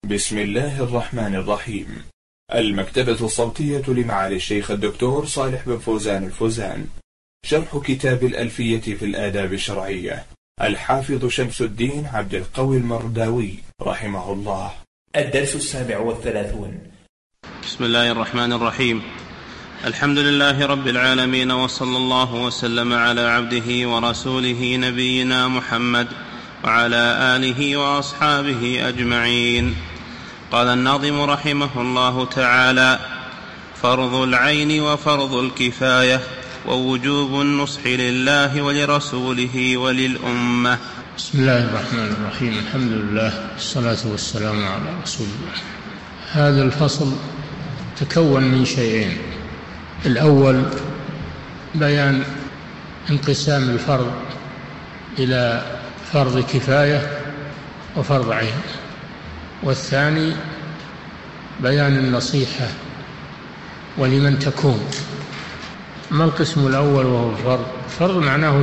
بسم الله الرحمن الرحيم. المكتبة الصوتية لمعالي الشيخ الدكتور صالح بن فوزان الفوزان. شرح كتاب الألفية في الآداب الشرعية، الحافظ شمس الدين عبد القوي المرداوي رحمه الله. الدرس 37. بسم الله الرحمن الرحيم. الحمد لله رب العالمين، وصلى الله وسلم على عبده ورسوله نبينا محمد وعلى آله وأصحابه أجمعين. قال الناظم رحمه الله تعالى: فرض العين وفرض الكفاية، ووجوب النصح لله ولرسوله وللأمة. بسم الله الرحمن الرحيم. الحمد لله والصلاة والسلام على رسول الله. هذا الفصل تكون من شيئين: الأول بيان انقسام الفرض إلى فرض كفاية وفرض عين، والثاني بيان النصيحة ولمن تكون. ما القسم الأول وهو الفرض؟ الفرض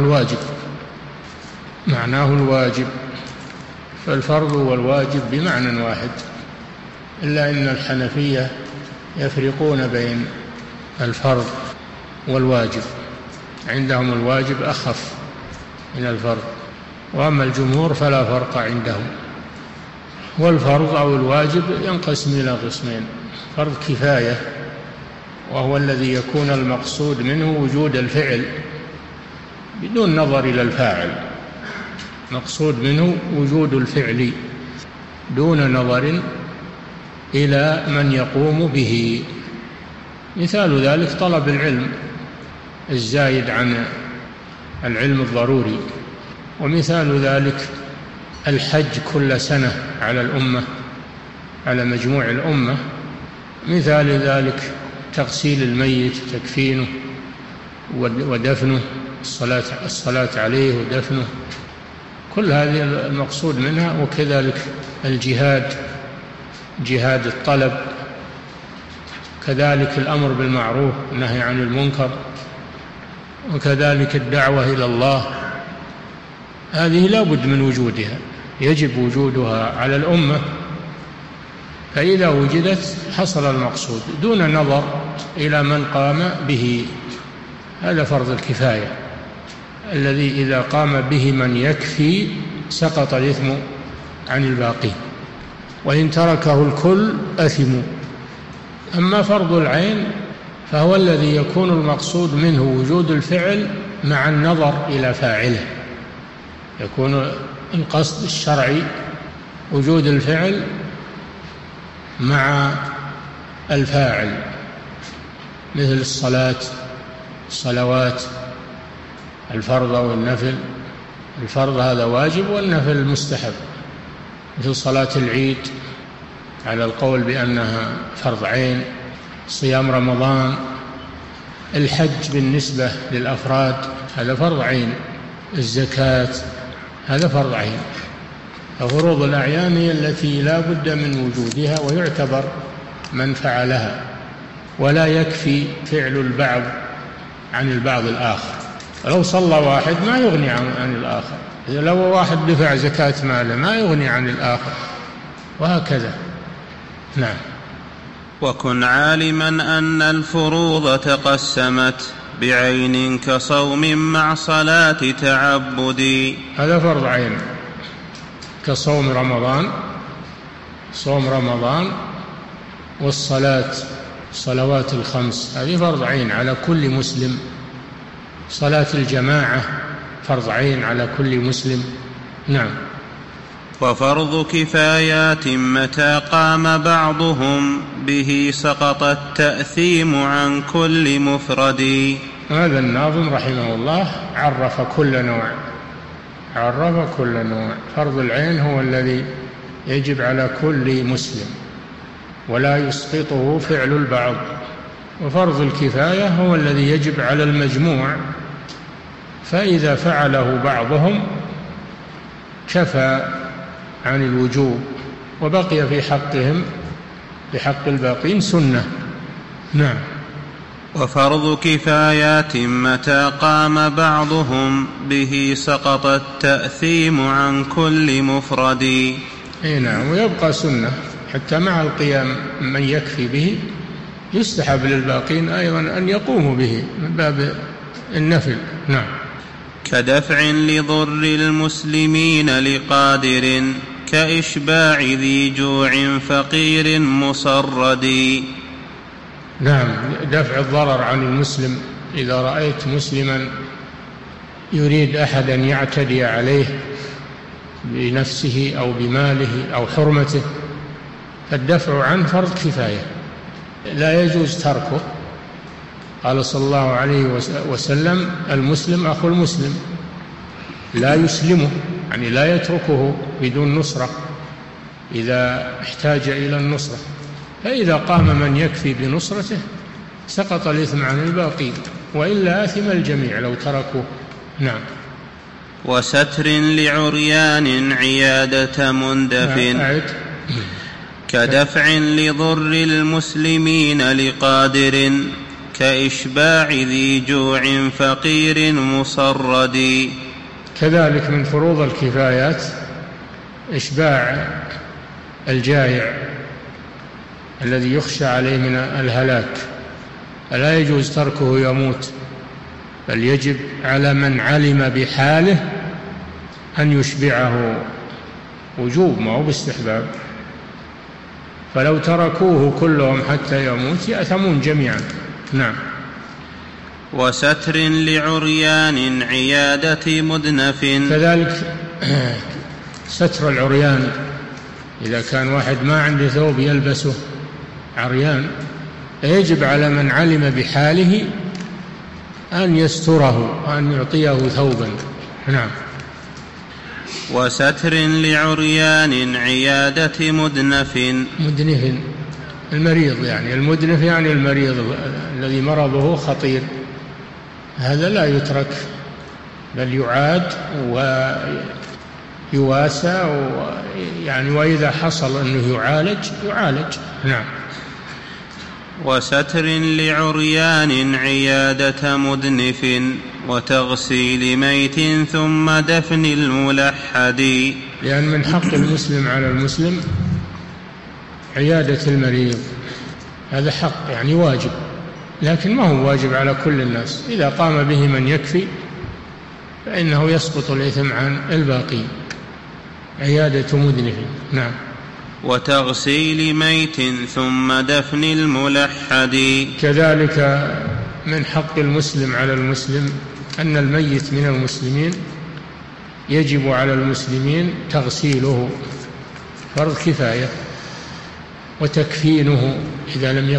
معناه الواجب، فالفرض والواجب بمعنى واحد، إلا أن الحنفية يفرقون بين الفرض والواجب، عندهم الواجب أخف من الفرض، وأما الجمهور فلا فرق عندهم. والفرض أو الواجب ينقسم إلى قسمين: فرض كفاية، وهو الذي يكون المقصود منه وجود الفعل بدون نظر إلى الفاعل، مقصود منه وجود الفعل دون نظر إلى من يقوم به. مثال ذلك طلب العلم الزايد عن العلم الضروري، ومثال ذلك الحج كل سنة على الأمة، على مجموع الأمة. مثال ذلك تغسيل الميت، تكفينه ودفنه، الصلاة عليه ودفنه، كل هذه المقصود منها. وكذلك الجهاد، جهاد الطلب، كذلك الأمر بالمعروف والنهي عن المنكر، وكذلك الدعوة إلى الله. هذه لا بد من وجودها، يجب وجودها على الأمة، فإذا وجدت حصل المقصود دون نظر إلى من قام به. هذا فرض الكفاية الذي إذا قام به من يكفي سقط الإثم عن الباقي، وإن تركه الكل أثموا. أما فرض العين فهو الذي يكون المقصود منه وجود الفعل مع النظر إلى فاعله، يكون القصد الشرعي وجود الفعل مع الفاعل، مثل الصلوات، الفرض والنفل. الفرض هذا واجب، والنفل مستحب، مثل صلاة العيد على القول بأنها فرض عين، صيام رمضان، الحج بالنسبة للأفراد هذا فرض عين، الزكاة هذا فرض عين. ففروض الأعيان هي التي لا بد من وجودها ويعتبر من فعلها، ولا يكفي فعل البعض عن البعض الآخر. لو صلى واحد ما يغني عن الآخر، لو واحد دفع زكاة ماله ما يغني عن الآخر، وهكذا. نعم. وكن عالما أن الفروض تقسمت بعين كصوم مع صلاة تعبد. هذا فرض عين، كصوم رمضان، صوم رمضان، الصلوات الخمس هذه فرض عين على كل مسلم. صلاة الجماعة فرض عين على كل مسلم. نعم. وفرض كفايات متى قام بعضهم به سقط التأثيم عن كل مفرد. هذا الناظم رحمه الله عرف كل نوع. فرض العين هو الذي يجب على كل مسلم ولا يسقطه فعل البعض، وفرض الكفاية هو الذي يجب على المجموع، فإذا فعله بعضهم كفى عن الوجوب، وبقي في حقهم بحق الباقين سنة. نعم. وفرض كفايات متى قام بعضهم به سقط التأثيم عن كل مفرد. نعم. ويبقى سنة حتى مع القيام من يكفي به يستحب للباقين أيضا أن يقوموا به من باب النفل. نعم. كدفع لضر المسلمين لقادر كإشباع ذي جوع فقير مصرد. نعم، دفع الضرر عن المسلم. إذا رأيت مسلما يريد أحدا يعتدي عليه بنفسه أو بماله أو حرمته فالدفع عنه فرض كفاية، لا يجوز تركه. قال صلى الله عليه وسلم: المسلم أخو المسلم، لا يسلمه، يعني لا يتركه بدون نصرة إذا احتاج إلى النصرة. فإذا قام من يكفي بنصرته سقط الإثم عن الباقين، وإلا آثم الجميع لو تركوه. نعم. وستر لعريان عيادة مندف كدفع لضر المسلمين لقادر كإشباع ذي جوع فقير مصرد. كذلك من فروض الكفايات إشباع الجائع الذي يخشى عليه من الهلاك، فلا يجوز تركه يموت، بل يجب على من علم بحاله أن يشبعه، وجوب ما هو باستحباب. فلو تركوه كلهم حتى يموت يأثمون جميعا. نعم. وستر لعريان عيادة مدنف. كذلك ستر العريان، إذا كان واحد ما عنده ثوب يلبسه عريان يجب على من علم بحاله أن يستره وأن يعطيه ثوبا. نعم. وستر لعريان عيادة مدنف المريض، يعني المدنف يعني المريض الذي مرضه خطير، هذا لا يترك بل يعاد ويواسى، يعني وإذا حصل أنه يعالج. نعم. وستر لعريان عيادة مدنف وتغسيل ميت ثم دفن الملحد. لأن من حق المسلم على المسلم عيادة المريض، هذا حق يعني واجب، لكن ما هو واجب على كل الناس. إذا قام به من يكفي فإنه يسقط الإثم عن الباقي. عيادة مدنف. نعم. وتغسيل ميت ثم دفن الملحد. كذلك من حق المسلم على المسلم أن الميت من المسلمين يجب على المسلمين تغسيله فرض كفاية، وتكفينه إذا لم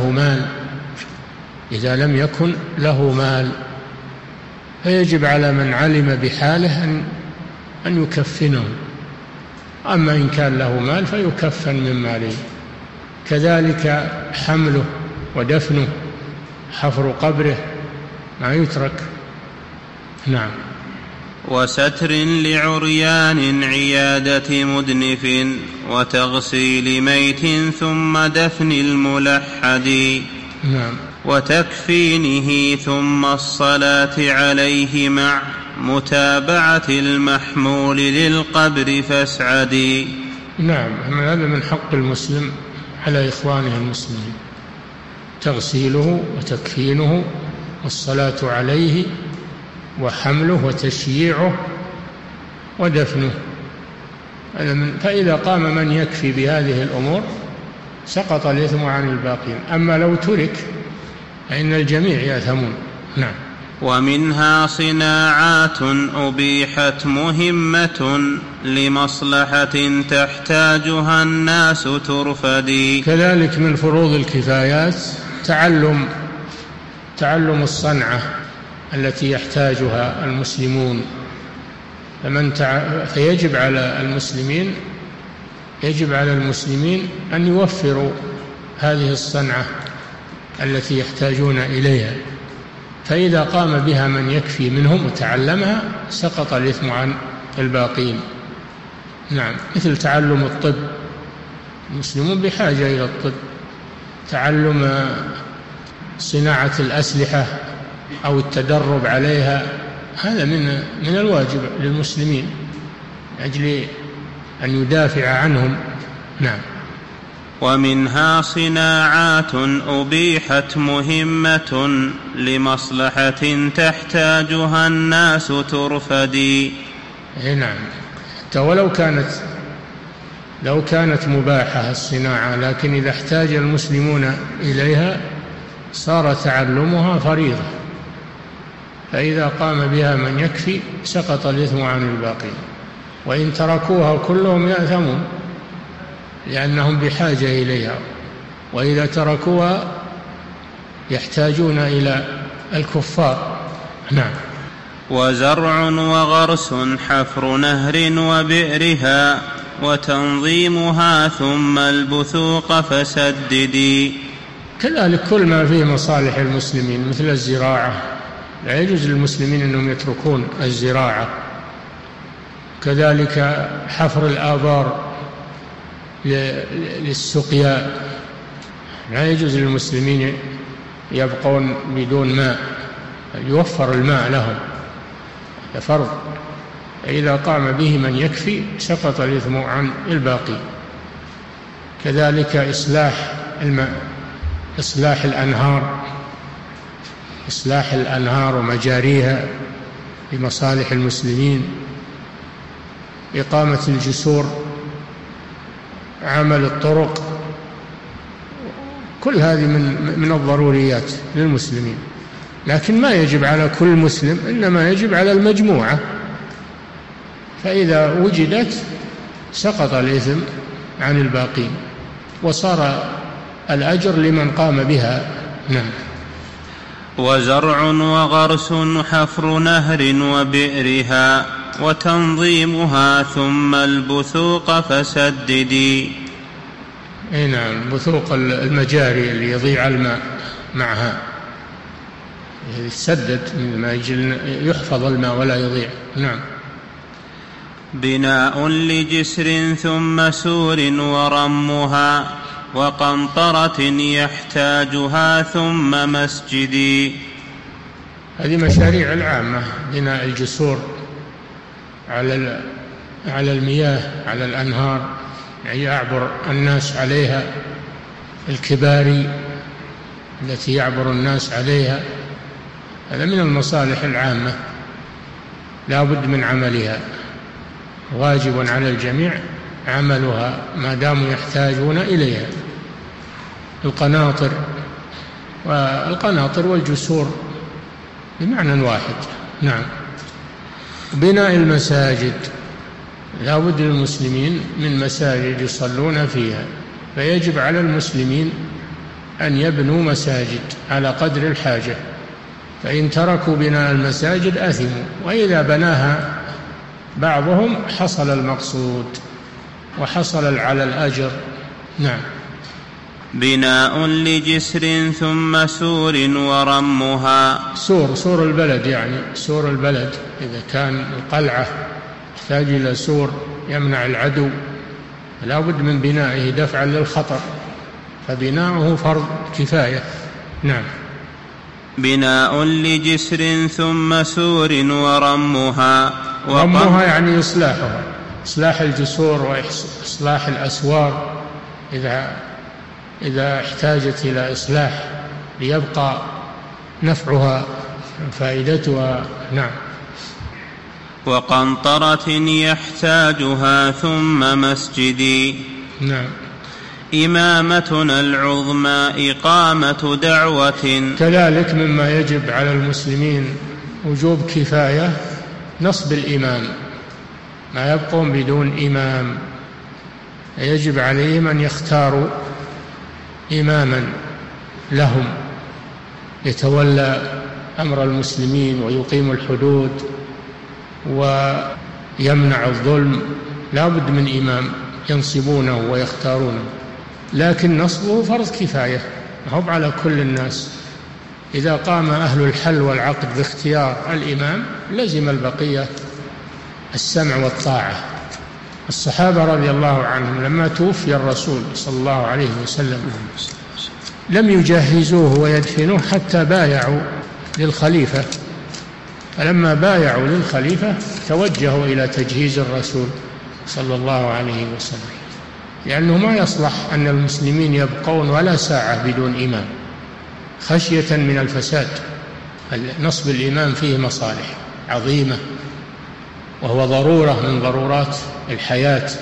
يكن له مال فيجب على من علم بحاله أن يكفنه، أما إن كان له مال فيكفن من ماله. كذلك حمله ودفنه، حفر قبره ما يترك. نعم. وستر لعريان عيادة مدنف وتغسيل ميت ثم دفن الملحد. نعم. وتكفينه ثم الصلاة عليه مع متابعة المحمول للقبر فاسعدي. نعم، هذا من حق المسلم على إخوانه المسلمين، تغسيله وتكفينه والصلاة عليه وحمله وتشييعه ودفنه. فإذا قام من يكفي بهذه الأمور سقط الإثم عن الباقين، أما لو ترك فإن الجميع يأثمون. نعم. ومنها صناعات أبيحت مهمة لمصلحة تحتاجها الناس ترفدي. كذلك من فروض الكفايات تعلم الصنعة التي يحتاجها المسلمون، فيجب على المسلمين أن يوفروا هذه الصنعة التي يحتاجون إليها، فإذا قام بها من يكفي منهم وتعلمها سقط الإثم عن الباقين. نعم. مثل تعلم الطب، المسلمون بحاجة إلى الطب. تعلم صناعة الأسلحة أو التدرب عليها، هذا من الواجب للمسلمين أجل أن يدافع عنهم. نعم. ومنها صناعات أبيحت مهمة لمصلحة تحتاجها الناس ترفدي. نعم، ولو كانت مباحة الصناعة، لكن إذا احتاج المسلمون إليها صار تعلمها فريضة، فإذا قام بها من يكفي سقط الإثم عن الباقين، وإن تركوها كلهم يأثمون لأنهم بحاجة إليها، وإذا تركوها يحتاجون إلى الكفار. نعم. وزرع وغرس حفر نهر وبئرها وتنظيمها ثم البثوق فسددي. كذلك كل ما فيه مصالح المسلمين مثل الزراعة، لا يجوز للمسلمين أنهم يتركون الزراعة. كذلك حفر الآبار للسقيا، لا يجوز للمسلمين يبقون بدون ماء، يوفر الماء لهم، فرض. إذا قام به من يكفي سقط الإثم عن الباقي. كذلك إصلاح الماء، إصلاح الأنهار ومجاريها لمصالح المسلمين، إقامة الجسور، عمل الطرق، كل هذه من الضروريات للمسلمين، لكن ما يجب على كل مسلم، إنما يجب على المجموعة، فإذا وجدت سقط الإثم عن الباقين وصار الأجر لمن قام بها. نعم. وزرع وغرس حفر نهر وبئرها وتنظيمها ثم البثوق فسددي. نعم، بثوق المجاري اللي يضيع الماء معها يسدد من ما يحفظ الماء ولا يضيع. نعم. بناء لجسر ثم سور ورمها وقنطرة يحتاجها ثم مسجدي. هذه مشاريع العامة، بناء الجسور على المياه، على الأنهار، يعني يعبر الناس عليها، الكباري التي يعبر الناس عليها، هذا من المصالح العامة لا بد من عملها، واجب على الجميع عملها ما داموا يحتاجون إليها. القناطر والجسور بمعنى واحد. نعم. بناء المساجد، لا بد للمسلمين من مساجد يصلون فيها، فيجب على المسلمين أن يبنوا مساجد على قدر الحاجة، فإن تركوا بناء المساجد أثموا، وإذا بناها بعضهم حصل المقصود وحصل على الأجر. نعم. بناء لجسر ثم سور ورمها. سور البلد، يعني سور البلد، إذا كان القلعة يحتاج إلى سور يمنع العدو لا بد من بنائه دفعا للخطر، فبناؤه فرض كفاية. نعم. بناء لجسر ثم سور ورمها. رمها يعني إصلاحها، إصلاح الجسور وإصلاح الأسوار إذا احتاجت إلى إصلاح ليبقى نفعها فائدتها. نعم. وقنطرة يحتاجها ثم مسجدي. نعم. إمامتنا العظمى إقامة دعوة. كذلك مما يجب على المسلمين وجوب كفاية نصب الإمام، ما يبقون بدون إمام، يجب عليهم أن يختاروا إماما لهم يتولى أمر المسلمين ويقيم الحدود ويمنع الظلم، لا بد من إمام ينصبونه ويختارونه، لكن نصبه فرض كفاية، ما هو على كل الناس. إذا قام أهل الحل والعقد باختيار الإمام لزم البقية السمع والطاعة. الصحابة رضي الله عنهم لما توفي الرسول صلى الله عليه وسلم لم يجهزوه ويدفنوه حتى بايعوا للخليفة، فلما بايعوا للخليفة توجهوا إلى تجهيز الرسول صلى الله عليه وسلم، لأنه ما يصلح أن المسلمين يبقون ولا ساعة بدون إمام خشية من الفساد. نصب الإمام فيه مصالح عظيمة، وهو ضرورة من ضرورات الحياة،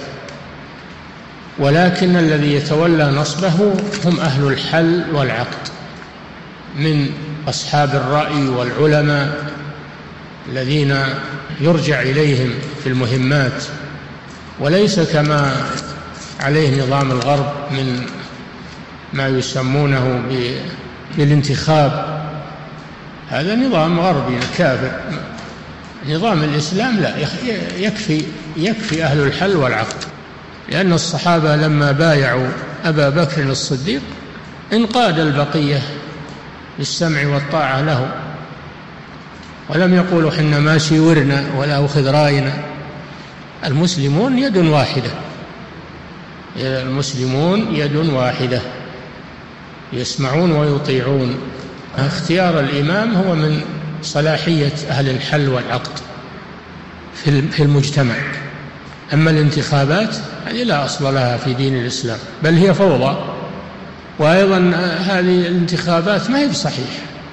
ولكن الذي يتولى نصبه هم أهل الحل والعقد من أصحاب الرأي والعلماء الذين يرجع إليهم في المهمات، وليس كما عليه نظام الغرب من ما يسمونه بالانتخاب. هذا نظام غربي كافر. نظام الإسلام لا، يكفي أهل الحل والعقد، لأن الصحابة لما بايعوا أبا بكر الصديق انقاد البقية بالسمع والطاعة له، ولم يقولوا حنا ما شيورنا ولا أخذ رأينا. المسلمون يد واحدة، المسلمون يد واحدة، يسمعون ويطيعون. اختيار الإمام هو من صلاحية أهل الحل والعقد في المجتمع. أما الانتخابات هذه لا أصل لها في دين الإسلام، بل هي فوضى. وأيضا هذه الانتخابات ما هي بصحيح،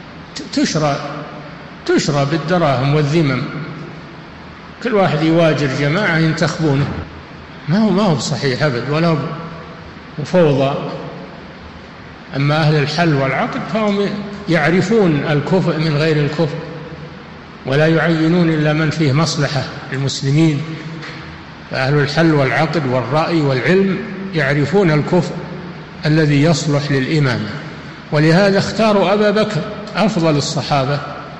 تشرى بالدراهم والذمم، كل واحد يواجر جماعة ينتخبونه، ما هو بصحيح أبد، ولا فوضى. أما أهل الحل والعقد فهم يعرفون الكفء من غير الكفء، ولا يعينون إلا من فيه مصلحة للمسلمين. فأهل الحل والعقد والرأي والعلم يعرفون الكفء الذي يصلح للإمامة، ولهذا اختاروا أبا بكر أفضل الصحابة،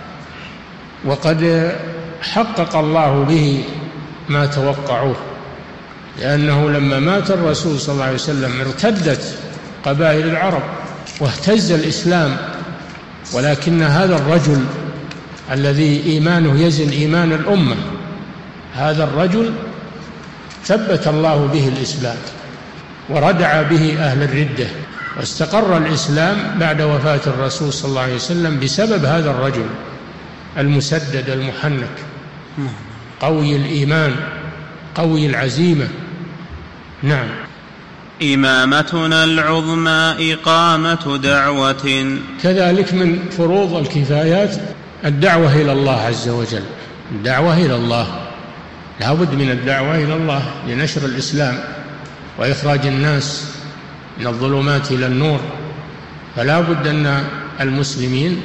وقد حقق الله به ما توقعوه، لأنه لما مات الرسول صلى الله عليه وسلم ارتدت قبائل العرب واهتز الإسلام، ولكن هذا الرجل الذي إيمانه يزن إيمان الأمة، هذا الرجل ثبت الله به الإسلام وردع به أهل الردة، واستقر الإسلام بعد وفاة الرسول صلى الله عليه وسلم بسبب هذا الرجل المسدد المحنك، قوي الإيمان قوي العزيمة. نعم. إمامتنا العظمى إقامة دعوة. كذلك من فروض الكفايات الدعوة إلى الله عز وجل، الدعوة إلى الله، لا بد من الدعوة إلى الله لنشر الإسلام وإخراج الناس من الظلمات إلى النور. فلا بد أن المسلمين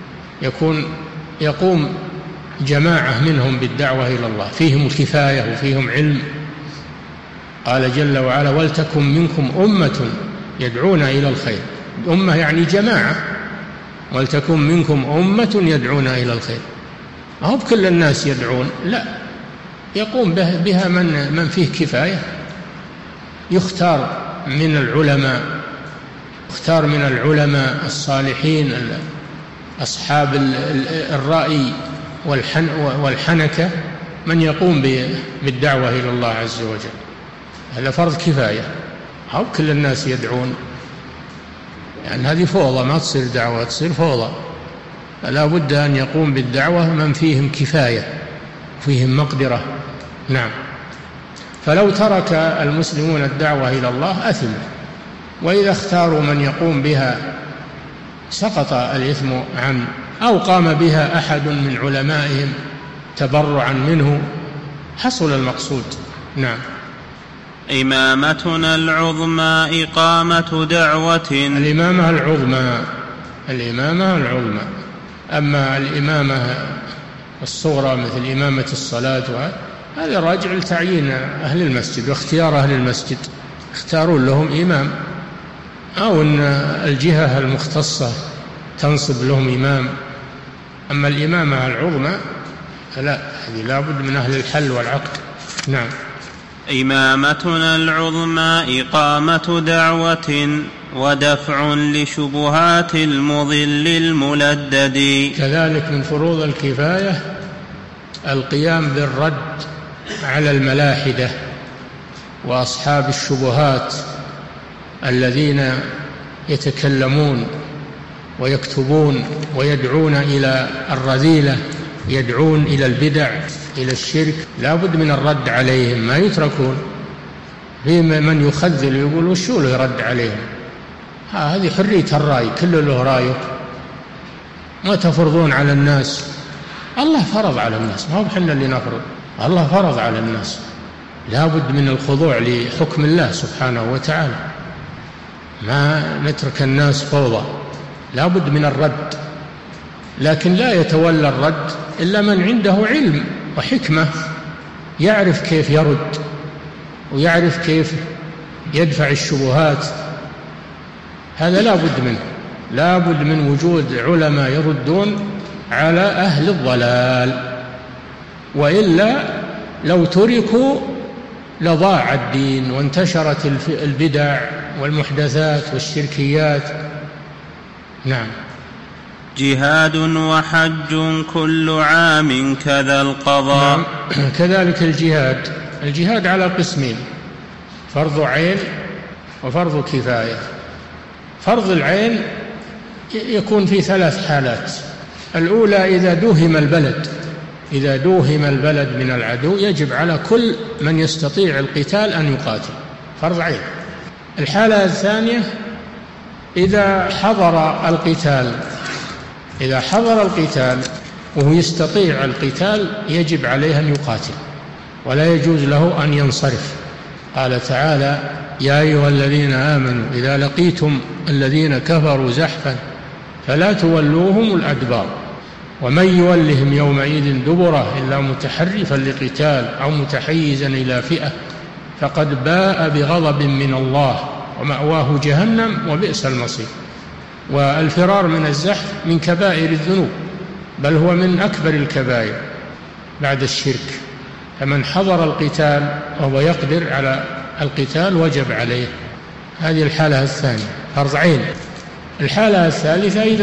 يقوم جماعة منهم بالدعوة إلى الله، فيهم الكفاية وفيهم علم. قال جل وعلا: ولتكن منكم أمة يدعون إلى الخير. أمة يعني جماعة، ولتكن منكم أمة يدعون إلى الخير. ما هو بكل الناس يدعون، لا، يقوم بها من فيه كفاية، يختار من العلماء الصالحين أصحاب الرأي والحنكة، من يقوم بالدعوة إلى الله عز وجل. هذا فرض كفاية، أو كل الناس يدعون، يعني هذه فوضى، ما تصير دعوة، تصير فوضى. فلا بد أن يقوم بالدعوة من فيهم كفاية فيهم مقدرة. نعم. فلو ترك المسلمون الدعوة إلى الله أثموا، وإذا اختاروا من يقوم بها سقط الإثم عنه، أو قام بها أحد من علمائهم تبرعا منه، حصل المقصود. نعم. إمامتنا العظمى إقامة دعوة. الإمامة العظمى. أما الإمامة الصغرى مثل إمامة الصلاة هذا راجع لتعيين أهل المسجد واختيار أهل المسجد، اختاروا لهم إمام، أو أن الجهة المختصة تنصب لهم إمام. أما الإمامة العظمى لا، هذه لا بد من أهل الحل والعقد. نعم. إمامتنا العظمى إقامة دعوة ودفع لشبهات المضل الملدد. كذلك من فروض الكفاية القيام بالرد على الملاحدة وأصحاب الشبهات الذين يتكلمون ويكتبون ويدعون إلى الرذيلة، يدعون إلى البدع، إلى الشرك. لا بد من الرد عليهم، ما يتركون، في من يخذل يقول وشو له يرد عليهم؟ هذه حرية الرأي، كل له رأيه، ما تفرضون على الناس. الله فرض على الناس، ما هو احنا اللي نفرض، الله فرض على الناس. لا بد من الخضوع لحكم الله سبحانه وتعالى، ما نترك الناس فوضى، لا بد من الرد. لكن لا يتولى الرد إلا من عنده علم وحكمة، يعرف كيف يرد ويعرف كيف يدفع الشبهات. هذا لا بد منه، لا بد من وجود علماء يردون على أهل الضلال، وإلا لو تركوا لضاع الدين وانتشرت البدع والمحدثات والشركيات. نعم. جهاد وحج كل عام كذا القضاء. نعم. كذلك الجهاد على قسمين: فرض عين وفرض كفاية. فرض العين يكون في 3 حالات. الأولى إذا دوهم البلد من العدو يجب على كل من يستطيع القتال أن يقاتل، فرض عين. الحالة الثانية إذا حضر القتال وهو يستطيع القتال يجب عليه أن يقاتل ولا يجوز له أن ينصرف. قال تعالى: يا أيها الذين آمنوا إذا لقيتم الذين كفروا زحفا فلا تولوهم الأدبار ومن يولهم يومئذ دبره إلا متحرفا لقتال أو متحيزا إلى فئة فقد باء بغضب من الله ومأواه جهنم وبئس المصير. والفرار من الزحف من كبائر الذنوب، بل هو من أكبر الكبائر بعد الشرك. فمن حضر القتال وهو يقدر على القتال وجب عليه. هذه الحالة الثانية، فرض عين. الحالة الثالثة إذا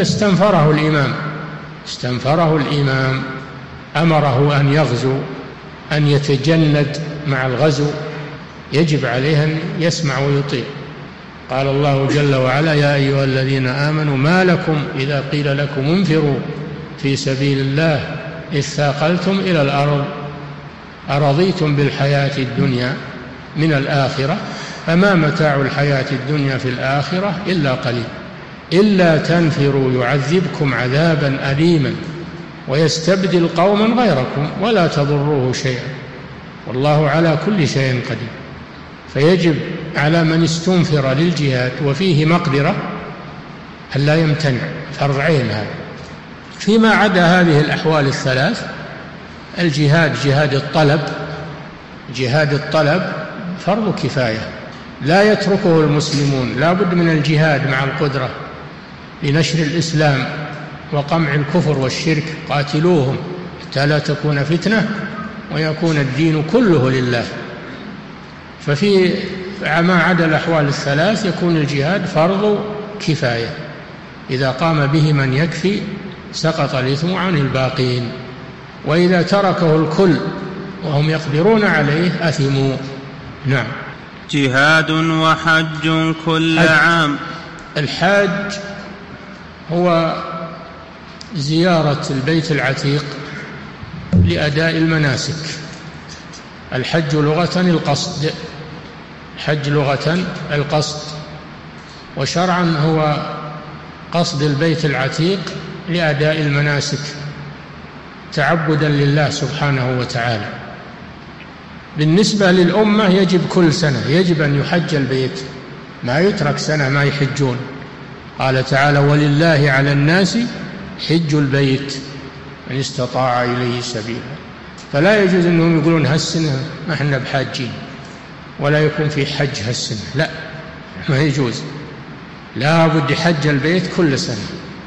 استنفره الإمام أمره أن يغزو، أن يتجند مع الغزو، يجب عليه أن يسمع ويطيع. قال الله جل وعلا: يا أيها الذين آمنوا ما لكم إذا قيل لكم انفروا في سبيل الله إذ ثاقلتم إلى الأرض أرضيتم بالحياة الدنيا من الآخرة فما متاع الحياة الدنيا في الآخرة إلا قليل إلا تنفروا يعذبكم عذابا أليما ويستبدل قوما غيركم ولا تضروه شيئا والله على كل شيء قدير. فيجب على من استنفر للجهاد وفيه مقدرة أن لا يمتنع، فرض عين هذا. فيما عدا هذه الأحوال الثلاث، جهاد الطلب فرض كفاية لا يتركه المسلمون، لا بد من الجهاد مع القدرة لنشر الإسلام وقمع الكفر والشرك. قاتلوهم حتى لا تكون فتنة ويكون الدين كله لله. ففي ما عدا الأحوال الثلاث يكون الجهاد فرض كفاية، إذا قام به من يكفي سقط الإثم عن الباقين، وإذا تركه الكل وهم يقدرون عليه أثموا. نعم. جهاد وحج كل عام. الحاج هو زيارة البيت العتيق لأداء المناسك. الحج لغة القصد، حج لغة القصد، وشرعا هو قصد البيت العتيق لأداء المناسك تعبدا لله سبحانه وتعالى. بالنسبة للأمة يجب كل سنة يجب أن يحج البيت، ما يترك سنة ما يحجون. قال تعالى: ولله على الناس حج البيت من استطاع إليه سبيلا. فلا يجوز أنهم يقولون هالسنة ما احنا بحاجين ولا يكون في حج هالسنة، لا، ما يجوز، لا بد حج البيت كل سنة.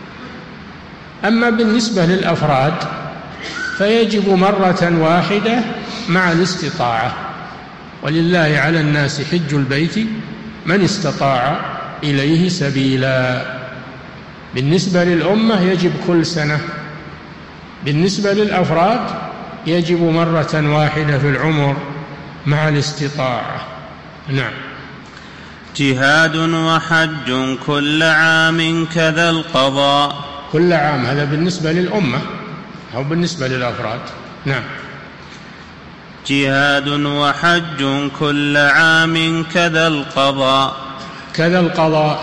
أما بالنسبة للأفراد فيجب مرة واحدة مع الاستطاعة، ولله على الناس حج البيت من استطاع إليه سبيلا. بالنسبة للأمة يجب كل سنة، بالنسبة للأفراد يجب مرة واحدة في العمر مع الاستطاعة. نعم. جهاد وحج كل عام كذا القضاء. كل عام هذا بالنسبة للأمة أو بالنسبة للأفراد. نعم. جهاد وحج كل عام كذا القضاء. كذا القضاء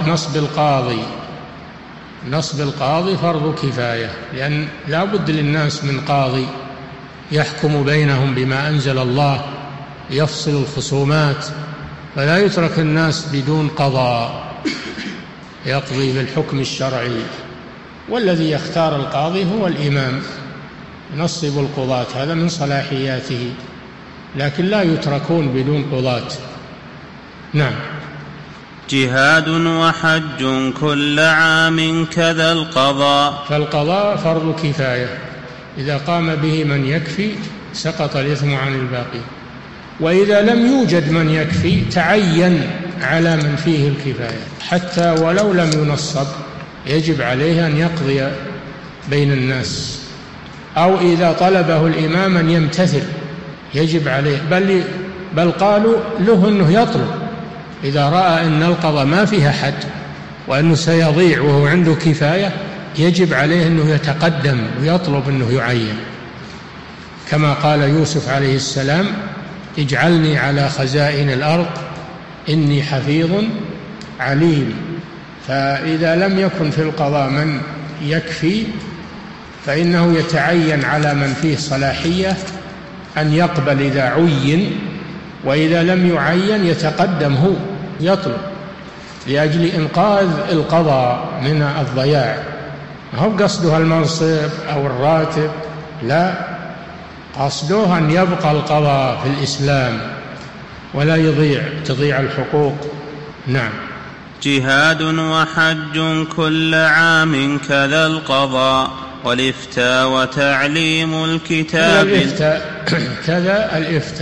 نصب القاضي فرض كفاية، لأن لا بد للناس من قاضي يحكم بينهم بما أنزل الله، يفصل الخصومات، فلا يترك الناس بدون قضاء يقضي بالحكم الشرعي. والذي يختار القاضي هو الإمام، ينصب القضاة، هذا من صلاحياته، لكن لا يتركون بدون قضاة. نعم. جهاد وحج كل عام كذا القضاء. فالقضاء فرض كفاية، إذا قام به من يكفي سقط الإثم عن الباقي، وإذا لم يوجد من يكفي تعين على من فيه الكفاية، حتى ولو لم ينصب يجب عليه أن يقضي بين الناس، أو إذا طلبه الإمام أن يمتثل يجب عليه، بل قالوا له أنه يطلب إذا رأى أن القضاء ما فيها حد وأنه سيضيع وهو عنده كفاية، يجب عليه أنه يتقدم ويطلب أنه يعين، كما قال يوسف عليه السلام: اجعلني على خزائن الأرض إني حفيظ عليم. فإذا لم يكن في القضاء من يكفي فإنه يتعين على من فيه صلاحية أن يقبل إذا عين، وإذا لم يعين يتقدم هو يطلب لأجل إنقاذ القضاء من الضياع. ما هو قصدها المنصب أو الراتب، لا، قصده أن يبقى القضاء في الإسلام ولا تضيع الحقوق. نعم. جهاد وحج كل عام كذا القضاء، والإفتاء وتعليم الكتاب. كذا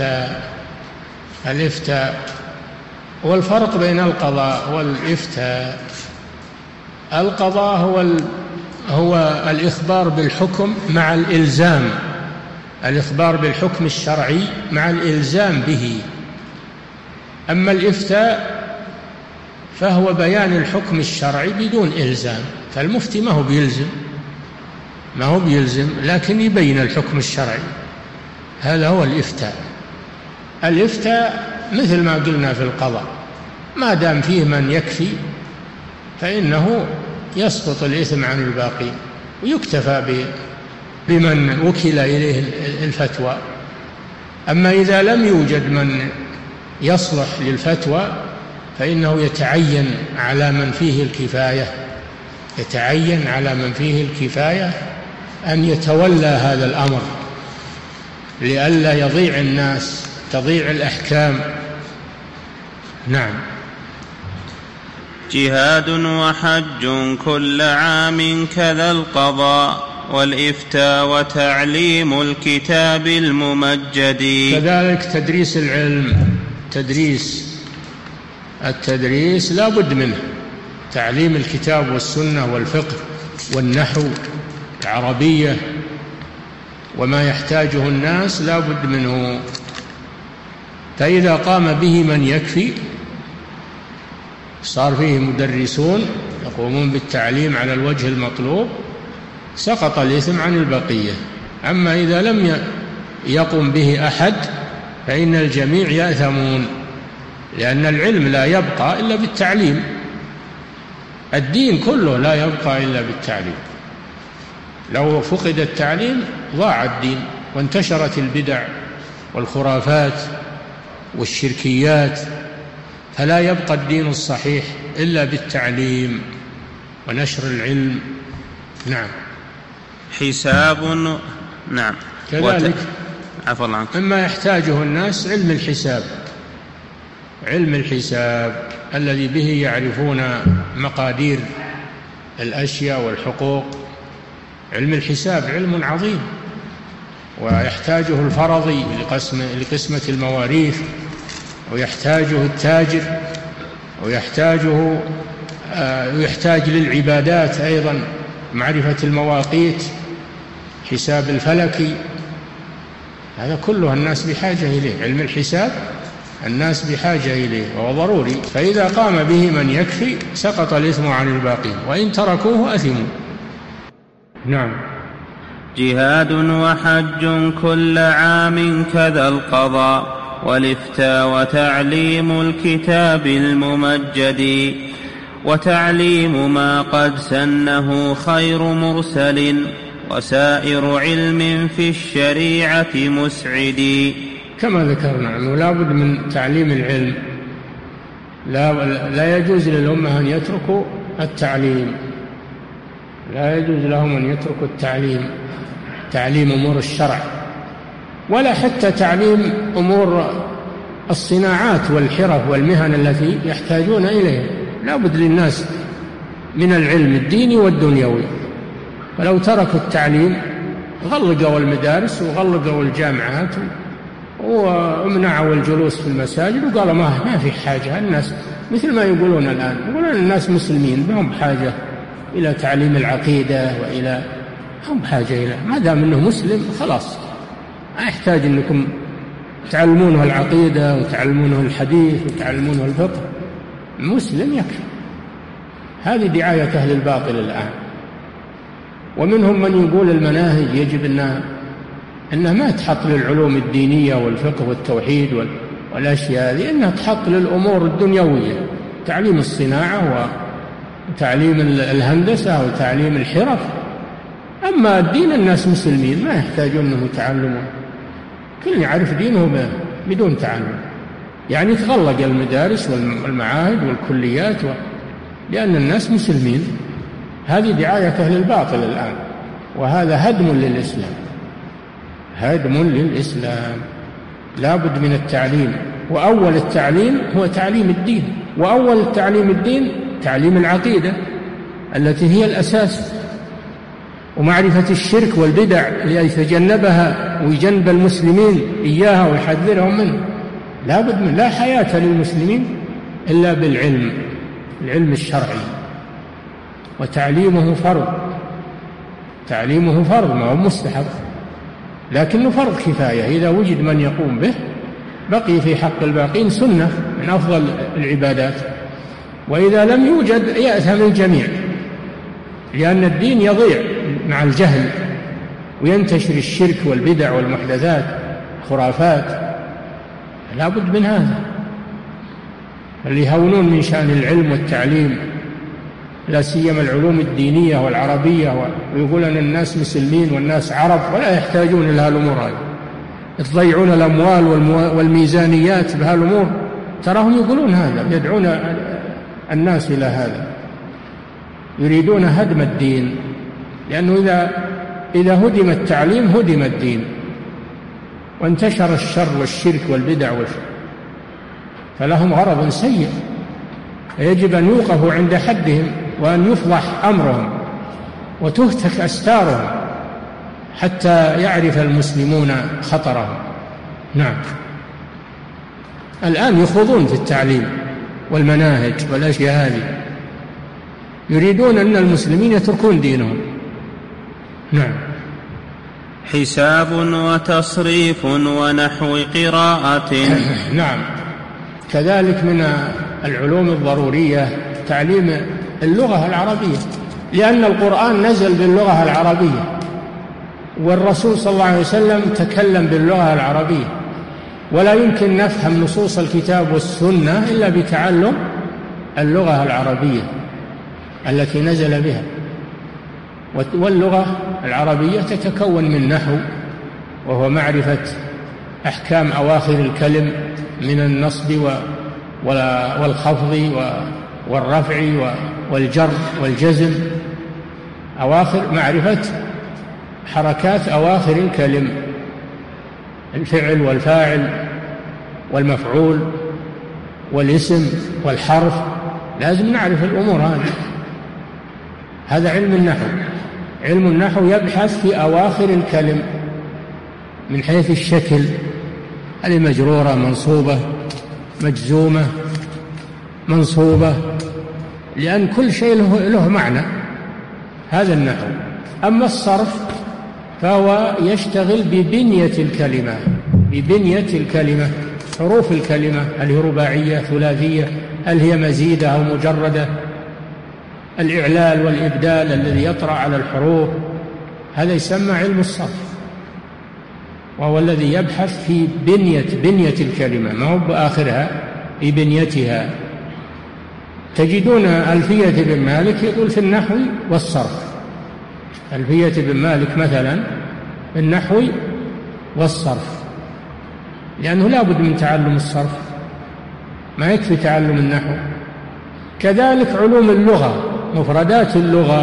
الإفتاء والفرق بين القضاء والإفتاء: القضاء هو الإخبار بالحكم مع الإلزام، الإخبار بالحكم الشرعي مع الإلزام به. أما الإفتاء فهو بيان الحكم الشرعي بدون إلزام، فالمفتي ما هو بيلزم لكن يبين الحكم الشرعي، هذا هو الإفتاء. الإفتاء مثل ما قلنا في القضاء، ما دام فيه من يكفي فإنه يسقط الإثم عن الباقي ويكتفى بمن وكل إليه الفتوى. أما إذا لم يوجد من يصلح للفتوى فإنه يتعين على من فيه الكفاية أن يتولى هذا الأمر لئلا يضيع الناس، تضيع الأحكام. نعم. جهاد وحج كل عام كذا القضاء، والإفتاء وتعليم الكتاب الممجد. كذلك تدريس العلم، التدريس لا بد منه، تعليم الكتاب والسنة والفقه والنحو العربية وما يحتاجه الناس لا بد منه. فإذا قام به من يكفي صار فيه مدرسون يقومون بالتعليم على الوجه المطلوب، سقط الإثم عن البقية. أما إذا لم يقم به أحد فإن الجميع يأثمون، لأن العلم لا يبقى إلا بالتعليم، الدين كله لا يبقى إلا بالتعليم. لو فقد التعليم ضاع الدين وانتشرت البدع والخرافات والشركيات، فلا يبقى الدين الصحيح إلا بالتعليم ونشر العلم. نعم. حساب. نعم. كذلك عفى الله عنك، مما يحتاجه الناس علم الحساب الذي به يعرفون مقادير الأشياء والحقوق. علم الحساب علم عظيم، ويحتاجه الفرضي لقسمة المواريث، ويحتاجه التاجر، ويحتاج للعبادات أيضا معرفة المواقيت، حساب الفلكي، هذا كله الناس بحاجة إليه. علم الحساب الناس بحاجة إليه وهو ضروري، فإذا قام به من يكفي سقط الإثم عن الباقين، وإن تركوه أثموا. نعم. جهاد وحج كل عام كذا القضاء والإفتاء وتعليم الكتاب الممجد وتعليم ما قد سنه خير مرسل وسائر علم في الشريعة مسعد. كما ذكرنا أنه لا بد من تعليم العلم، لا يجوز للأمة أن يتركوا التعليم، لا يجوز لهم أن يتركوا تعليم أمور الشرع، ولا حتى تعليم أمور الصناعات والحرف والمهن التي يحتاجون إليها. لا بد للناس من العلم الديني والدنيوي، فلو تركوا التعليم غلقوا المدارس وغلقوا الجامعات وامنعوا الجلوس في المساجد وقالوا ما في حاجة. الناس مثل ما يقولون الآن، يقولون الناس مسلمين ما هم بحاجة إلى تعليم العقيدة وإلى هم بحاجة إلى، ما دام أنه مسلم خلاص ما يحتاج أنكم تعلمونه العقيدة وتعلمونه الحديث وتعلمونه الفقه، مسلم يكفي. هذه دعاية أهل الباطل الآن. ومنهم من يقول المناهج يجب أنها ما تحط للعلوم الدينية والفقه والتوحيد والأشياء هذه، إنها تحط للأمور الدنيوية، تعليم الصناعة وتعليم الهندسة وتعليم الحرف. أما الدين الناس مسلمين ما يحتاجون أنه يتعلمون، كل يعرف دينه بدون تعلم. يعني تغلق المدارس والمعاهد والكليات لأن الناس مسلمين. هذه دعاية أهل الباطل الآن، وهذا هدم للإسلام، هدم للإسلام. لا بد من التعليم، وأول التعليم هو تعليم الدين، وأول تعليم الدين تعليم العقيدة التي هي الأساس، ومعرفة الشرك والبدع ليتجنبها ويجنب المسلمين إياها ويحذرهم منه. لا بد من، لا حياة للمسلمين إلا بالعلم، العلم الشرعي، وتعليمه فرض، تعليمه فرض ما هو مستحب، لكنه فرض كفاية. إذا وجد من يقوم به بقي في حق الباقين سنة من أفضل العبادات، وإذا لم يوجد يأثم الجميع، لأن الدين يضيع مع الجهل وينتشر الشرك والبدع والمحدثات خرافات. لا بد من هذا. اللي يهونون من شأن العلم والتعليم، لا سيما العلوم الدينية والعربية، ويقول أن الناس مسلمين والناس عرب ولا يحتاجون إلى هالأمور هذه، يضيعون الأموال والميزانيات بهالأمور. تراهم يقولون هذا، يدعون الناس إلى هذا، يريدون هدم الدين، لأنه إذا هدم التعليم هدم الدين، وانتشر الشر والشرك والبدع فلهم غرض سيء. يجب أن يوقفوا عند حدهم، وأن يفضح أمرهم وتهتك أستارهم حتى يعرف المسلمون خطرهم. نعم. الآن يخوضون في التعليم والمناهج والأشياء هذه، يريدون أن المسلمين يتركون دينهم. نعم. حساب وتصريف ونحو قراءة. نعم. كذلك من العلوم الضرورية تعليم اللغة العربية، لأن القرآن نزل باللغة العربية، والرسول صلى الله عليه وسلم تكلم باللغة العربية، ولا يمكن نفهم نصوص الكتاب والسنة إلا بتعلم اللغة العربية التي نزل بها. واللغة العربية تتكون من نحو، وهو معرفة أحكام أواخر الكلم من النصب والخفض والرفع والجر والجزم، معرفة حركات أواخر الكلم، الفعل والفاعل والمفعول والاسم والحرف، لازم نعرف الأمور هذه. هذا علم النحو. علم النحو يبحث في أواخر الكلم من حيث الشكل، هذه مجرورة، منصوبة، مجزومة، منصوبة، لأن كل شيء له معنى. هذا النحو. أما الصرف فهو يشتغل ببنية الكلمة، حروف الكلمة، هل هي رباعية ثلاثية، هل هي مزيدة أو مجردة، الإعلال والإبدال الذي يطرأ على الحروف، هذا يسمى علم الصرف، وهو الذي يبحث في بنية الكلمة، ما هو بآخرها، في بنيتها. تجدون ألفية بن مالك يقول في النحو والصرف، ألفية بن مالك مثلا في النحو والصرف، لأنه لا بد من تعلم الصرف، ما يكفي تعلم النحو. كذلك علوم اللغة، مفردات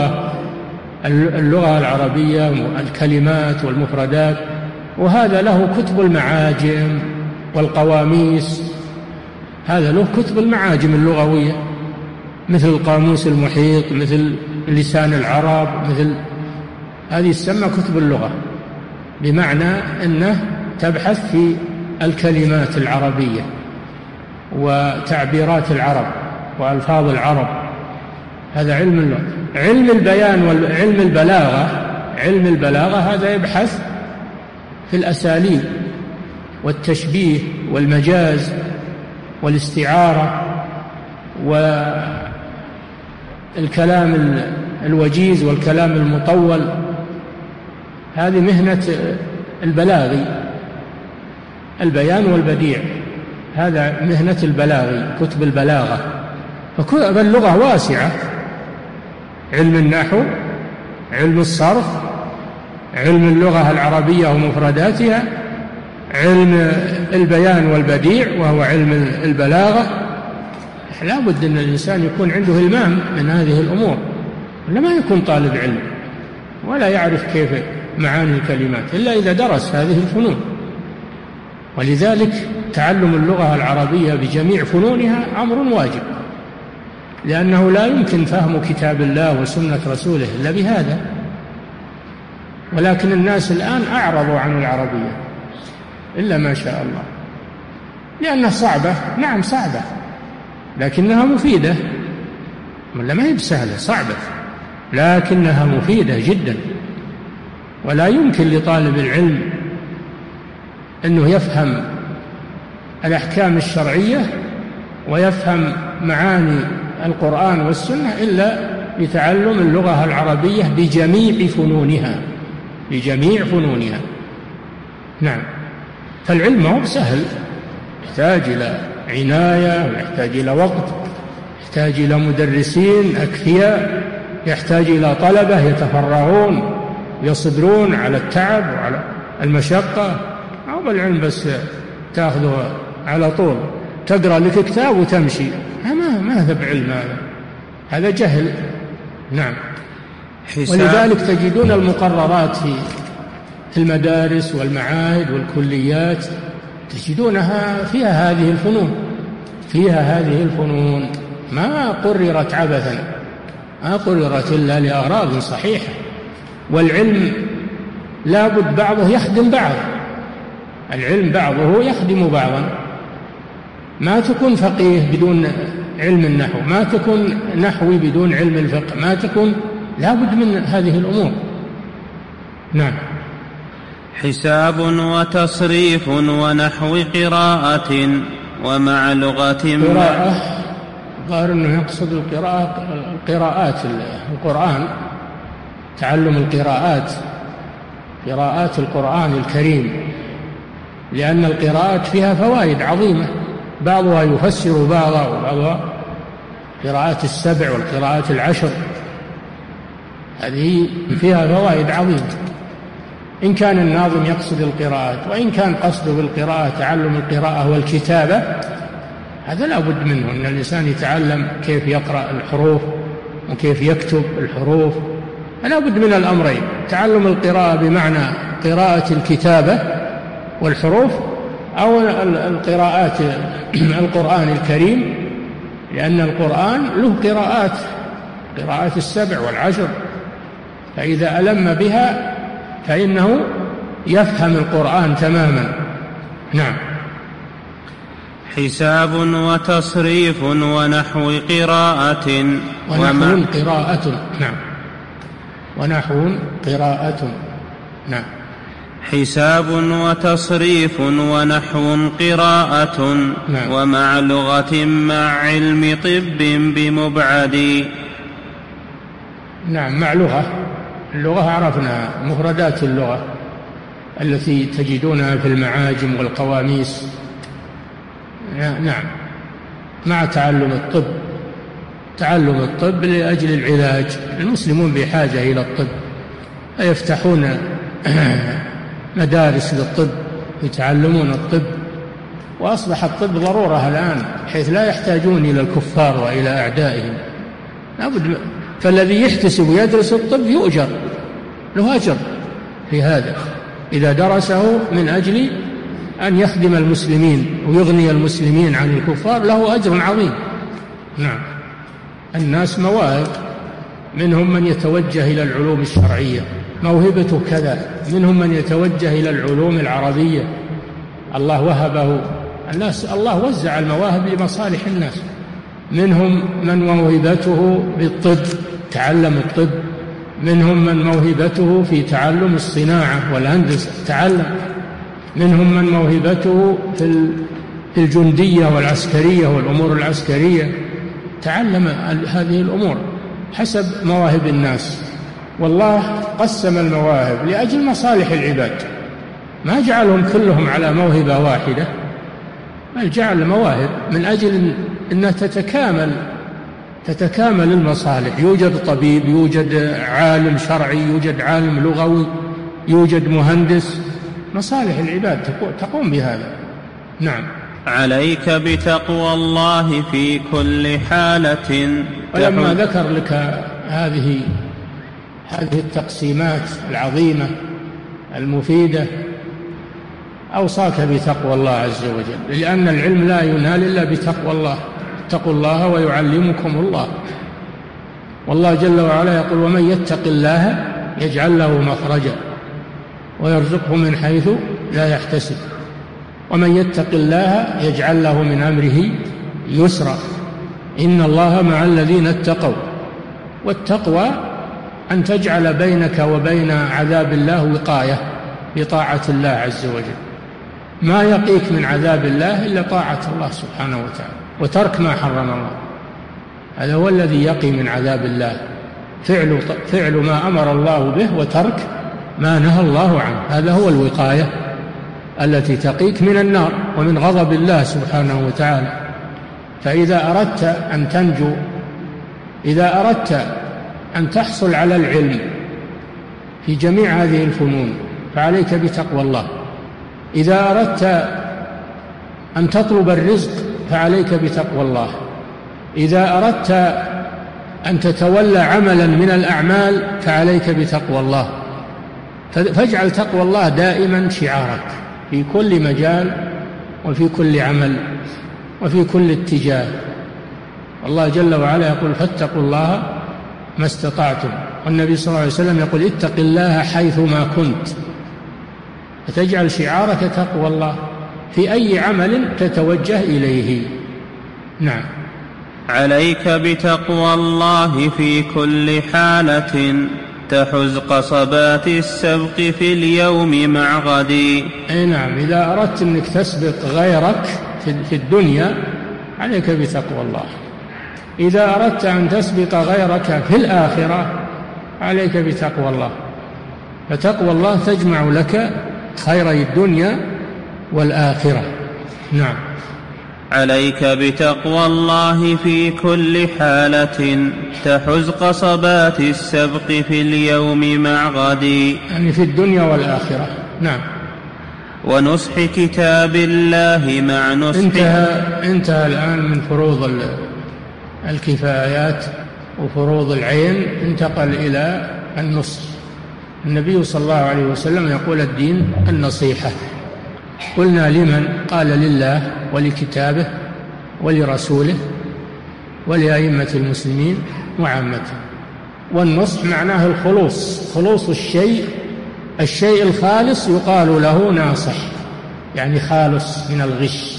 اللغة العربية، الكلمات والمفردات، وهذا له كتب المعاجم والقواميس، هذا له كتب المعاجم اللغوية مثل القاموس المحيط، مثل لسان العرب، مثل هذه تسمى كتب اللغة، بمعنى أنه تبحث في الكلمات العربية وتعبيرات العرب وألفاظ العرب، هذا علم اللغة. علم البيان وعلم البلاغة، علم البلاغة هذا يبحث في الأساليب والتشبيه والمجاز والاستعارة والكلام الوجيز والكلام المطول، هذه مهنة البلاغي. البيان والبديع هذا مهنة البلاغي، كتب البلاغة. فاللغة واسعة، علم النحو، علم الصرف، علم اللغة العربية ومفرداتها، علم البيان والبديع وهو علم البلاغة. لا بد أن الإنسان يكون عنده إلمام من هذه الأمور، ولا ما يكون طالب علم ولا يعرف كيف معاني الكلمات إلا إذا درس هذه الفنون. ولذلك تعلم اللغة العربية بجميع فنونها أمر واجب، لأنه لا يمكن فهم كتاب الله وسنة رسوله إلا بهذا. ولكن الناس الآن أعرضوا عن العربية إلا ما شاء الله، لأنها صعبة. نعم صعبة، لكنها مفيدة، ولا ما هي بسهلة، صعبة لكنها مفيدة جدا. ولا يمكن لطالب العلم أنه يفهم الأحكام الشرعية ويفهم معاني القرآن والسنة إلا بتعلم اللغة العربية بجميع فنونها، بجميع فنونها. نعم. فالعلم هو سهل، يحتاج إلى عناية، ويحتاج إلى وقت، يحتاج إلى مدرسين أكفياء، يحتاج إلى طلبة يتفرغون يصبرون على التعب وعلى المشقة. أو العلم بس تأخذه على طول، تقرأ لك كتاب وتمشي، ما هذا بعلم، هذا جهل. نعم. ولذلك تجدون المقررات في المدارس والمعاهد والكليات تجدونها فيها هذه الفنون، فيها هذه الفنون، ما قررت عبثا، ما قررت إلا لأغراض صحيحة. والعلم لابد بعضه يخدم بعض، العلم بعضه يخدم بعضا. ما تكون فقيه بدون علم النحو، ما تكون نحوي بدون علم الفقه، ما تكون، لابد من هذه الأمور. نعم. حساب وتصريف ونحو قراءة ومع لغة. قراءة ظاهر أنه يقصد القراءات القرآن، تعلم القراءات، قراءات القرآن الكريم، لأن القراءات فيها فوائد عظيمة، بعضها يفسر بعضها، وبعضها قراءات السبع والقراءات العشر، هذه فيها فوائد عظيمة إن كان الناظم يقصد القراءات. وإن كان قصده بالقراءة تعلم القراءة والكتابة، هذا لا بد منه، أن الإنسان يتعلم كيف يقرأ الحروف وكيف يكتب الحروف، لا بد من الأمرين، تعلم القراءة بمعنى قراءة الكتابة والحروف، أو القراءات القرآن الكريم، لأن القرآن له قراءات السبع والعشر، فإذا ألم بها فإنه يفهم القرآن تماما. نعم. حساب وتصريف ونحو قراءة. ونحو قراءة. نعم. ونحو قراءة. نعم. حساب وتصريف ونحو قراءة. نعم. ومع لغة مع علم طب بمبعد. نعم. مع لغة، اللغة عرفنا مفردات اللغة التي تجدونها في المعاجم والقواميس. نعم، مع تعلم الطب لأجل العلاج. المسلمون بحاجة إلى الطب، فيفتحون مدارس للطب يتعلمون الطب، وأصبح الطب ضرورة الآن حيث لا يحتاجون إلى الكفار وإلى أعدائهم. فالذي يحتسب ويدرس الطب يؤجر، له أجر في هذا إذا درسه من أجل أن يخدم المسلمين ويغني المسلمين عن الكفار، له أجر عظيم. نعم، الناس مواهب، منهم من يتوجه إلى العلوم الشرعية موهبته كذا، منهم من يتوجه إلى العلوم العربية، الله وهبه الناس، الله وزع المواهب لمصالح الناس. منهم من موهبته بالطب تعلم الطب، منهم من موهبته في تعلم الصناعة والهندسة تعلم، منهم من موهبته في الجندية والعسكرية والأمور العسكرية تعلم هذه الأمور حسب مواهب الناس. والله قسم المواهب لأجل مصالح العباد، ما جعلهم كلهم على موهبة واحدة، بل جعل المواهب من أجل أنها تتكامل المصالح. يوجد طبيب، يوجد عالم شرعي، يوجد عالم لغوي، يوجد مهندس، مصالح العباد تقوم بهذا. نعم. عليك بتقوى الله في كل حالة. ولما ذكر لك هذه التقسيمات العظيمة المفيدة أوصاك بتقوى الله عز وجل، لأن العلم لا ينال إلا بتقوى الله. اتقوا الله ويعلمكم الله. والله جل وعلا يقول: ومن يتق الله يجعل له مخرجا ويرزقه من حيث لا يحتسب، ومن يتق الله يجعل له من أمره يسرا، إن الله مع الذين اتقوا. والتقوى أن تجعل بينك وبين عذاب الله وقاية بطاعة الله عز وجل. ما يقيك من عذاب الله إلا طاعة الله سبحانه وتعالى وترك ما حرم الله، هذا هو الذي يقي من عذاب الله، فعل ما أمر الله به وترك ما نهى الله عنه، هذا هو الوقاية التي تقيك من النار ومن غضب الله سبحانه وتعالى. فإذا أردت أن تنجو، إذا أردت أن تحصل على العلم في جميع هذه الفنون فعليك بتقوى الله. إذا أردت أن تطلب الرزق فعليك بتقوى الله. إذا أردت أن تتولى عملا من الأعمال فعليك بتقوى الله. فاجعل تقوى الله دائما شعارك في كل مجال وفي كل عمل وفي كل اتجاه. الله جل وعلا يقول: فاتقوا الله ما استطعتم. والنبي صلى الله عليه وسلم يقول: اتق الله حيثما كنت. فتجعل شعارك تقوى الله في أي عمل تتوجه إليه. نعم. عليك بتقوى الله في كل حالة تحز قصبات السبق في اليوم مع غدي. أي نعم، إذا أردت أنك تسبق غيرك في الدنيا عليك بتقوى الله. إذا أردت أن تسبق غيرك في الآخرة عليك بتقوى الله. فتقوى الله تجمع لك خيري الدنيا والآخرة. نعم. عليك بتقوى الله في كل حالة تحز قصبات السبق في اليوم مع غدي، يعني في الدنيا والآخرة. نعم. ونصح كتاب الله مع نصح. انتهى الآن من فروض الكفايات وفروض العين، انتقل إلى النصح. النبي صلى الله عليه وسلم يقول: الدين النصيحة. قلنا: لمن؟ قال: لله ولكتابه ولرسوله ولأئمة المسلمين وعامته. والنصح معناه الخلوص، خلوص الشيء الخالص يقال له ناصح، يعني خالص من الغش،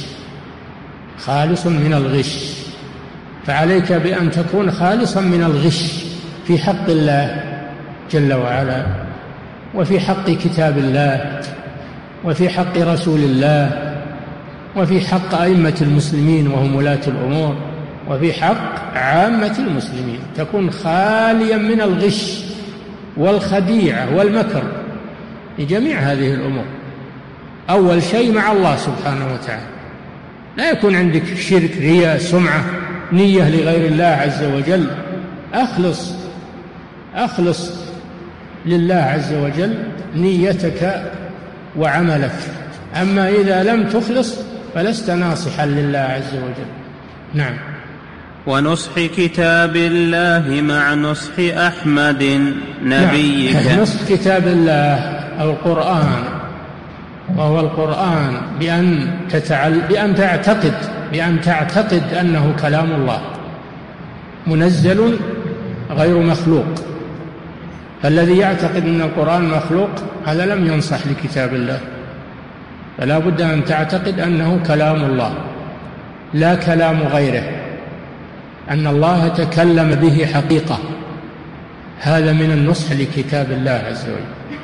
خالص من الغش. فعليك بأن تكون خالصا من الغش في حق الله جل وعلا، وفي حق كتاب الله، وفي حق رسول الله، وفي حق أئمة المسلمين وهم ولاة الأمور، وفي حق عامة المسلمين. تكون خاليا من الغش والخديعة والمكر، لجميع هذه الأمور. أول شيء مع الله سبحانه وتعالى، لا يكون عندك شرك، رياء، سمعة، نية لغير الله عز وجل. أخلص لله عز وجل نيتك وعملك. أما إذا لم تخلص فلست ناصحا لله عز وجل. نعم. ونصح كتاب الله مع نصح أحمد نبيك. نعم. نصح كتاب الله أو القرآن، وهو القرآن بأن تعتقد أنه كلام الله منزل غير مخلوق. فالذي يعتقد أن القرآن مخلوق هذا لم ينصح لكتاب الله. فلا بد أن تعتقد أنه كلام الله لا كلام غيره، أن الله تكلم به حقيقة. هذا من النصح لكتاب الله عز وجل،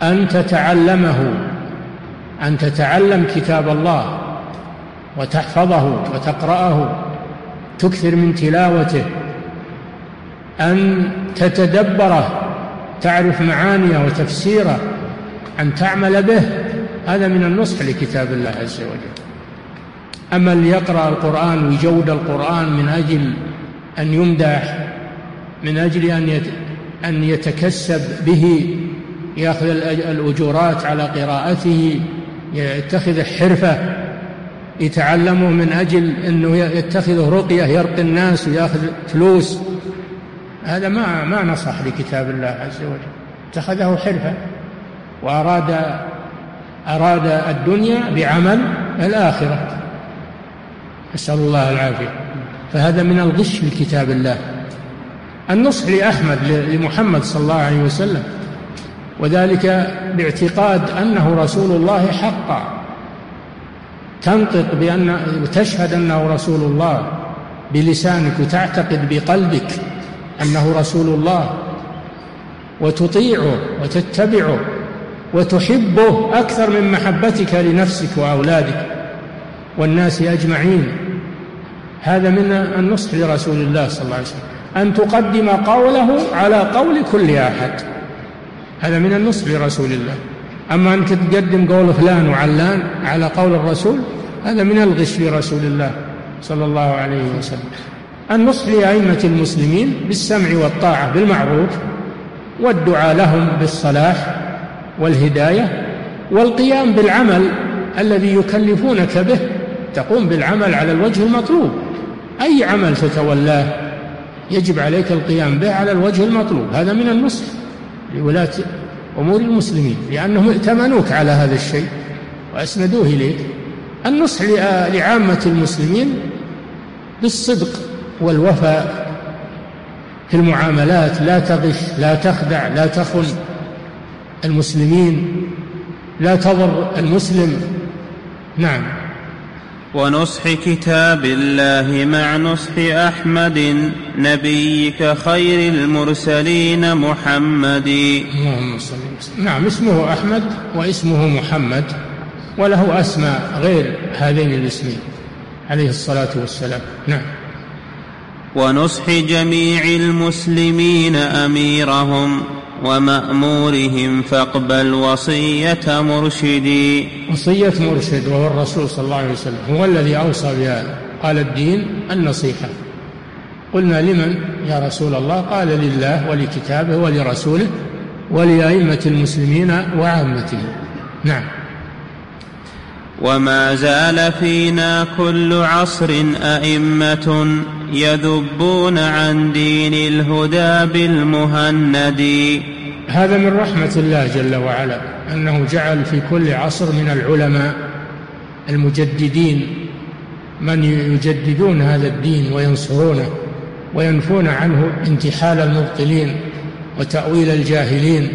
أن تتعلم كتاب الله وتحفظه وتقرأه، تكثر من تلاوته، أن تتدبره، تعرف معانيه وتفسيره، أن تعمل به. هذا من النصح لكتاب الله عز وجل. أما اللي يقرأ القرآن ويجود القرآن من أجل أن يمدح، من أجل أن يتكسب به، يأخذ الأجورات على قراءته، يتخذ حرفة يتعلمه من أجل أنه يتخذه رقية يرقي الناس ويأخذ فلوس، هذا ما نصح لكتاب الله عز وجل. اتخذه حرفة وأراد الدنيا بعمل الآخرة، نسأل الله العافية. فهذا من الغش لكتاب الله. النصح لأحمد لمحمد صلى الله عليه وسلم، وذلك باعتقاد أنه رسول الله حقا، تنطق وتشهد أنه رسول الله بلسانك، وتعتقد بقلبك أنه رسول الله، وتطيعه وتتبعه وتحبه أكثر من محبتك لنفسك وأولادك والناس أجمعين. هذا من النصح لرسول الله صلى الله عليه وسلم، أن تقدم قوله على قول كل أحد. هذا من النصح لرسول الله. أما أنك تقدم قول فلان وعلان على قول الرسول، هذا من الغش لرسول الله صلى الله عليه وسلم. النصح لأئمة المسلمين بالسمع والطاعة بالمعروف، والدعاء لهم بالصلاح والهداية، والقيام بالعمل الذي يكلفونك به، تقوم بالعمل على الوجه المطلوب. أي عمل تتولاه يجب عليك القيام به على الوجه المطلوب. هذا من النصح لولاة أمور المسلمين، لأنهم ائتمنوك على هذا الشيء وأسندوه إليك. النصح لعامة المسلمين بالصدق والوفاء في المعاملات، لا تغش، لا تخدع، لا تخن المسلمين، لا تضر المسلم. نعم. ونصح كتاب الله مع نصح أحمد نبيك خير المرسلين محمد. اللهم صل وسلم. نعم، اسمه أحمد واسمه محمد، وله أسماء غير هذين الاسمين عليه الصلاة والسلام. نعم. ونصح جميع المسلمين أميرهم ومأمورهم فاقبل وصية مرشدي. وصية مرشد وهو الرسول صلى الله عليه وسلم، هو الذي أوصى بهذا. قال الدين النصيحة. قلنا لمن يا رسول الله؟ قال لله ولكتابه ولرسوله ولأئمة المسلمين وعامته. نعم. وما زال فينا كل عصر أئمة يذبون عن دين الهدى بالمهند. هذا من رحمة الله جل وعلا، أنه جعل في كل عصر من العلماء المجددين من يجددون هذا الدين وينصرونه وينفون عنه انتحال المبطلين وتأويل الجاهلين،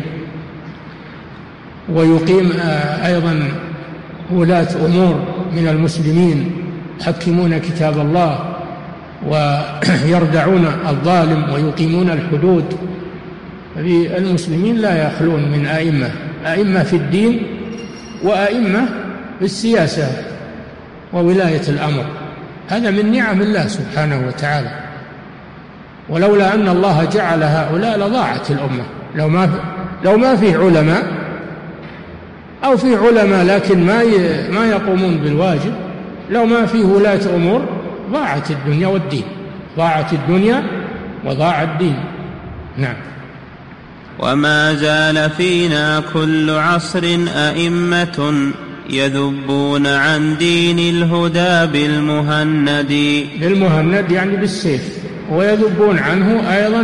ويقيم أيضا ولاة أمور من المسلمين يحكمون كتاب الله ويردعون الظالم ويقيمون الحدود. المسلمين لا يخلون من أئمة في الدين وأئمة في السياسة وولاية الأمر. هذا من نعم الله سبحانه وتعالى، ولولا أن الله جعل هؤلاء لضاعت الأمة. لو ما فيه علماء أو فيه علماء لكن ما يقومون بالواجب، لو ما فيه ولاة أمور ضاعت الدنيا والدين، ضاعت الدنيا وضاع الدين. نعم. وما زال فينا كل عصر أئمة يذبون عن دين الهدى بالمهند يعني بالسيف، ويذبون عنه أيضا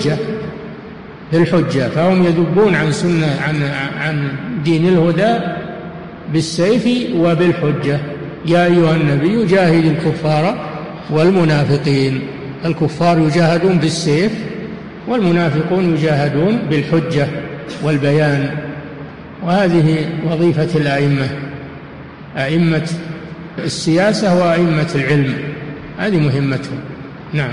بالحجة، فهم يذبون عن دين الهدى بالسيف وبالحجة. يا أيها النبي جاهد الكفار والمنافقين، الكفار يجاهدون بالسيف والمنافقون يجاهدون بالحجة والبيان. وهذه وظيفة الأئمة، أئمة السياسة وأئمة العلم، هذه مهمتهم. نعم.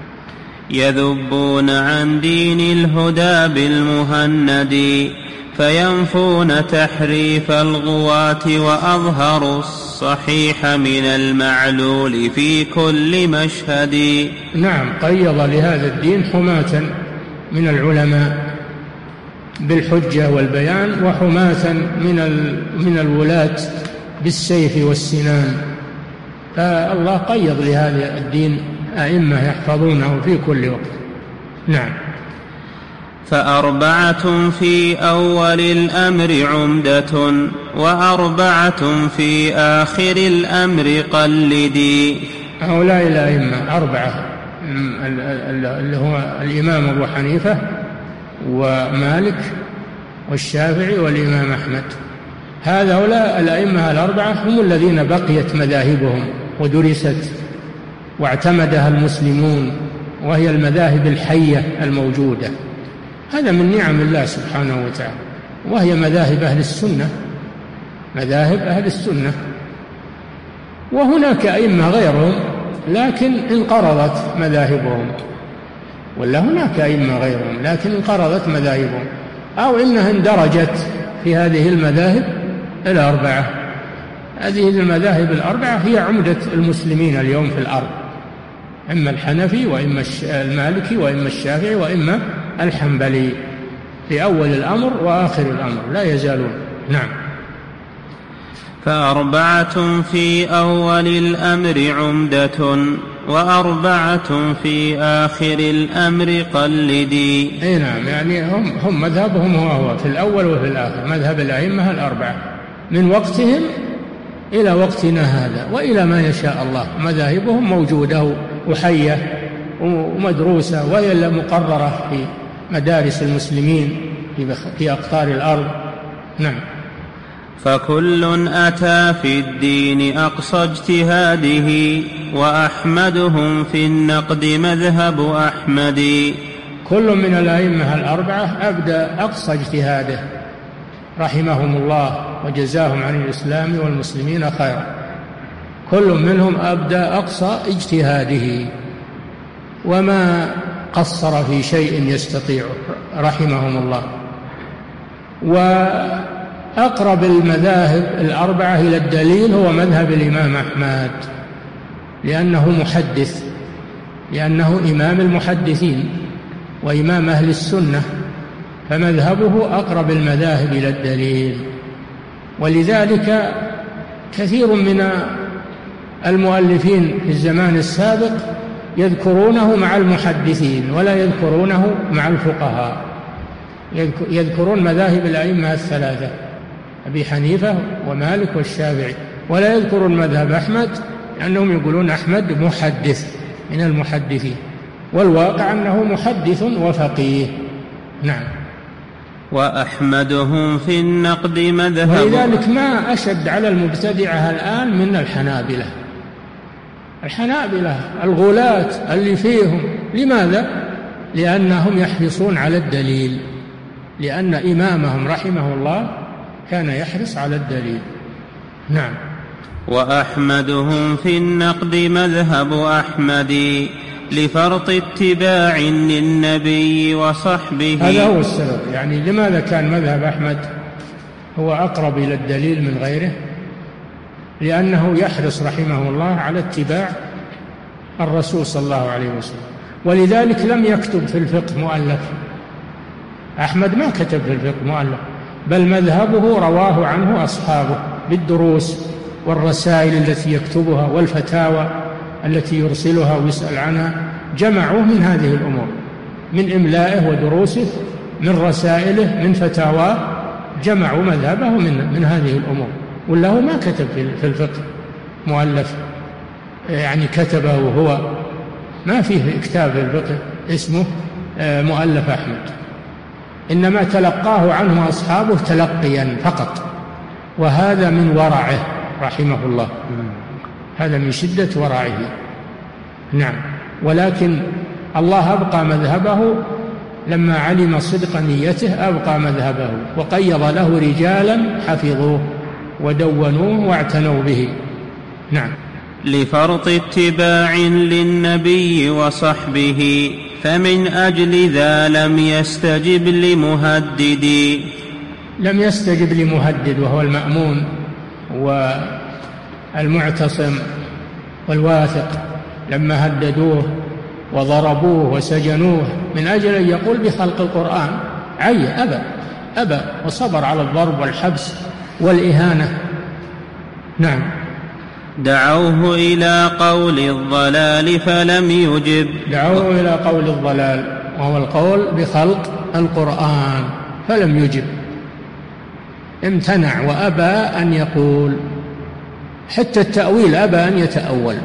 يذبون عن دين الهدى بالمهند فينفون تحريف الغواة وأظهروا الصحيح من المعلول في كل مشهد. نعم، قيض لهذا الدين حماة من العلماء بالحجة والبيان، وحماة من الولاة بالسيف والسنان. فالله قيض لهذا الدين أئمة يحفظونه في كل وقت. نعم. فأربعة في أول الأمر عمدة وأربعة في آخر الأمر قلدي. هؤلاء الأئمة أربعة، اللي هو الإمام أبو حنيفة ومالك والشافعي والإمام أحمد. هؤلاء الأئمة الأربعة هم الذين بقيت مذاهبهم ودرست واعتمدها المسلمون، وهي المذاهب الحية الموجودة. هذا من نعم الله سبحانه وتعالى، وهي مذاهب أهل السنة، مذاهب أهل السنة. وهناك أئمة غيرهم لكن انقرضت مذاهبهم، ولا هناك أئمة غيرهم لكن انقرضت مذاهبهم، أو إنها اندرجت في هذه المذاهب الأربعة. هذه المذاهب الأربعة هي عمدة المسلمين اليوم في الأرض، إما الحنفي وإما المالكي وإما الشافعي وإما الحنبلي، في أول الأمر وآخر الأمر لا يزالون. نعم. فأربعة في أول الأمر عمدة وأربعة في آخر الأمر قلدي. أي نعم، يعني هم مذهبهم هو في الأول وفي الآخر، مذهب الأئمة الأربعة من وقتهم إلى وقتنا هذا وإلى ما يشاء الله. مذاهبهم موجودة وحية ومدروسة، وهي مقررة في مدارس المسلمين في أقطار الأرض. نعم. فكل أتى في الدين أقصى اجتهاده وأحمدهم في النقد مذهب أحمد. كل من الأئمة الأربعة أبدى أقصى اجتهاده رحمهم الله وجزاهم عن الإسلام والمسلمين خيرا. كل منهم أبدى أقصى اجتهاده وما قصر في شيء يستطيع رحمهم الله. وأقرب المذاهب الأربعة إلى الدليل هو مذهب الإمام أحمد، لأنه محدث، لأنه إمام المحدثين وإمام أهل السنة، فمذهبه أقرب المذاهب إلى الدليل. ولذلك كثير من المؤلفين في الزمان السابق يذكرونه مع المحدثين ولا يذكرونه مع الفقهاء، يذكرون مذاهب الأئمة الثلاثة أبي حنيفة ومالك والشافعي، ولا يذكرون مذهب أحمد، لأنهم يقولون أحمد محدث من المحدثين، والواقع أنه محدث وفقيه. نعم. وأحمدهم في النقد مذهب. ولذلك ما أشد على المبتدعة الآن من الحنابلة. الحنابلة الغلاة اللي فيهم، لماذا؟ لأنهم يحرصون على الدليل، لأن إمامهم رحمه الله كان يحرص على الدليل. نعم. وأحمدهم في النقد مذهب أحمد لفرط اتباع للنبي وصحبه. هذا هو السبب، يعني لماذا كان مذهب أحمد هو أقرب إلى الدليل من غيره؟ لأنه يحرص رحمه الله على اتباع الرسول صلى الله عليه وسلم، ولذلك لم يكتب في الفقه مؤلف، أحمد ما كتب في الفقه مؤلف، بل مذهبه رواه عنه أصحابه بالدروس والرسائل التي يكتبها والفتاوى التي يرسلها ويسأل عنها، جمعوه من هذه الأمور، من إملائه ودروسه، من رسائله، من فتاواه، جمعوا مذهبه من هذه الأمور. وله ما كتب في الفقه مؤلف، يعني كتبه هو، ما فيه كتاب في الفقه اسمه مؤلف أحمد، إنما تلقاه عنه أصحابه تلقيا فقط، وهذا من ورعه رحمه الله، هذا من شدة ورعه. نعم. ولكن الله أبقى مذهبه لما علم صدق نيته، أبقى مذهبه وقيض له رجالا حفظوه ودونوه واعتنوا به. نعم. لفرط اتباع للنبي وصحبه، فمن أجل ذا لم يستجب لمهدد. لم يستجب لمهدد وهو المأمون والمعتصم والواثق، لما هددوه وضربوه وسجنوه من أجل أن يقول بخلق القرآن، أبى وصبر على الضرب والحبس والإهانة. نعم. دعوه إلى قول الضلال فلم يجب. دعوه إلى قول الضلال وهو القول بخلق القرآن فلم يجب، امتنع وأبى أن يقول، حتى التأويل أبى أن يتأول،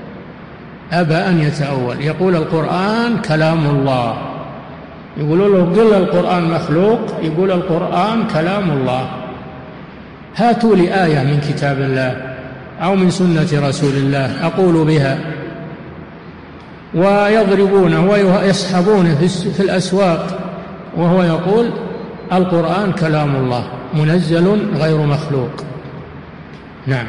يقول القرآن كلام الله. يقولوا له قل القرآن مخلوق، يقول القرآن كلام الله. هاتوا لي آية من كتاب الله أو من سنة رسول الله أقول بها. ويضربونه ويسحبونه في الأسواق وهو يقول القرآن كلام الله منزل غير مخلوق. نعم.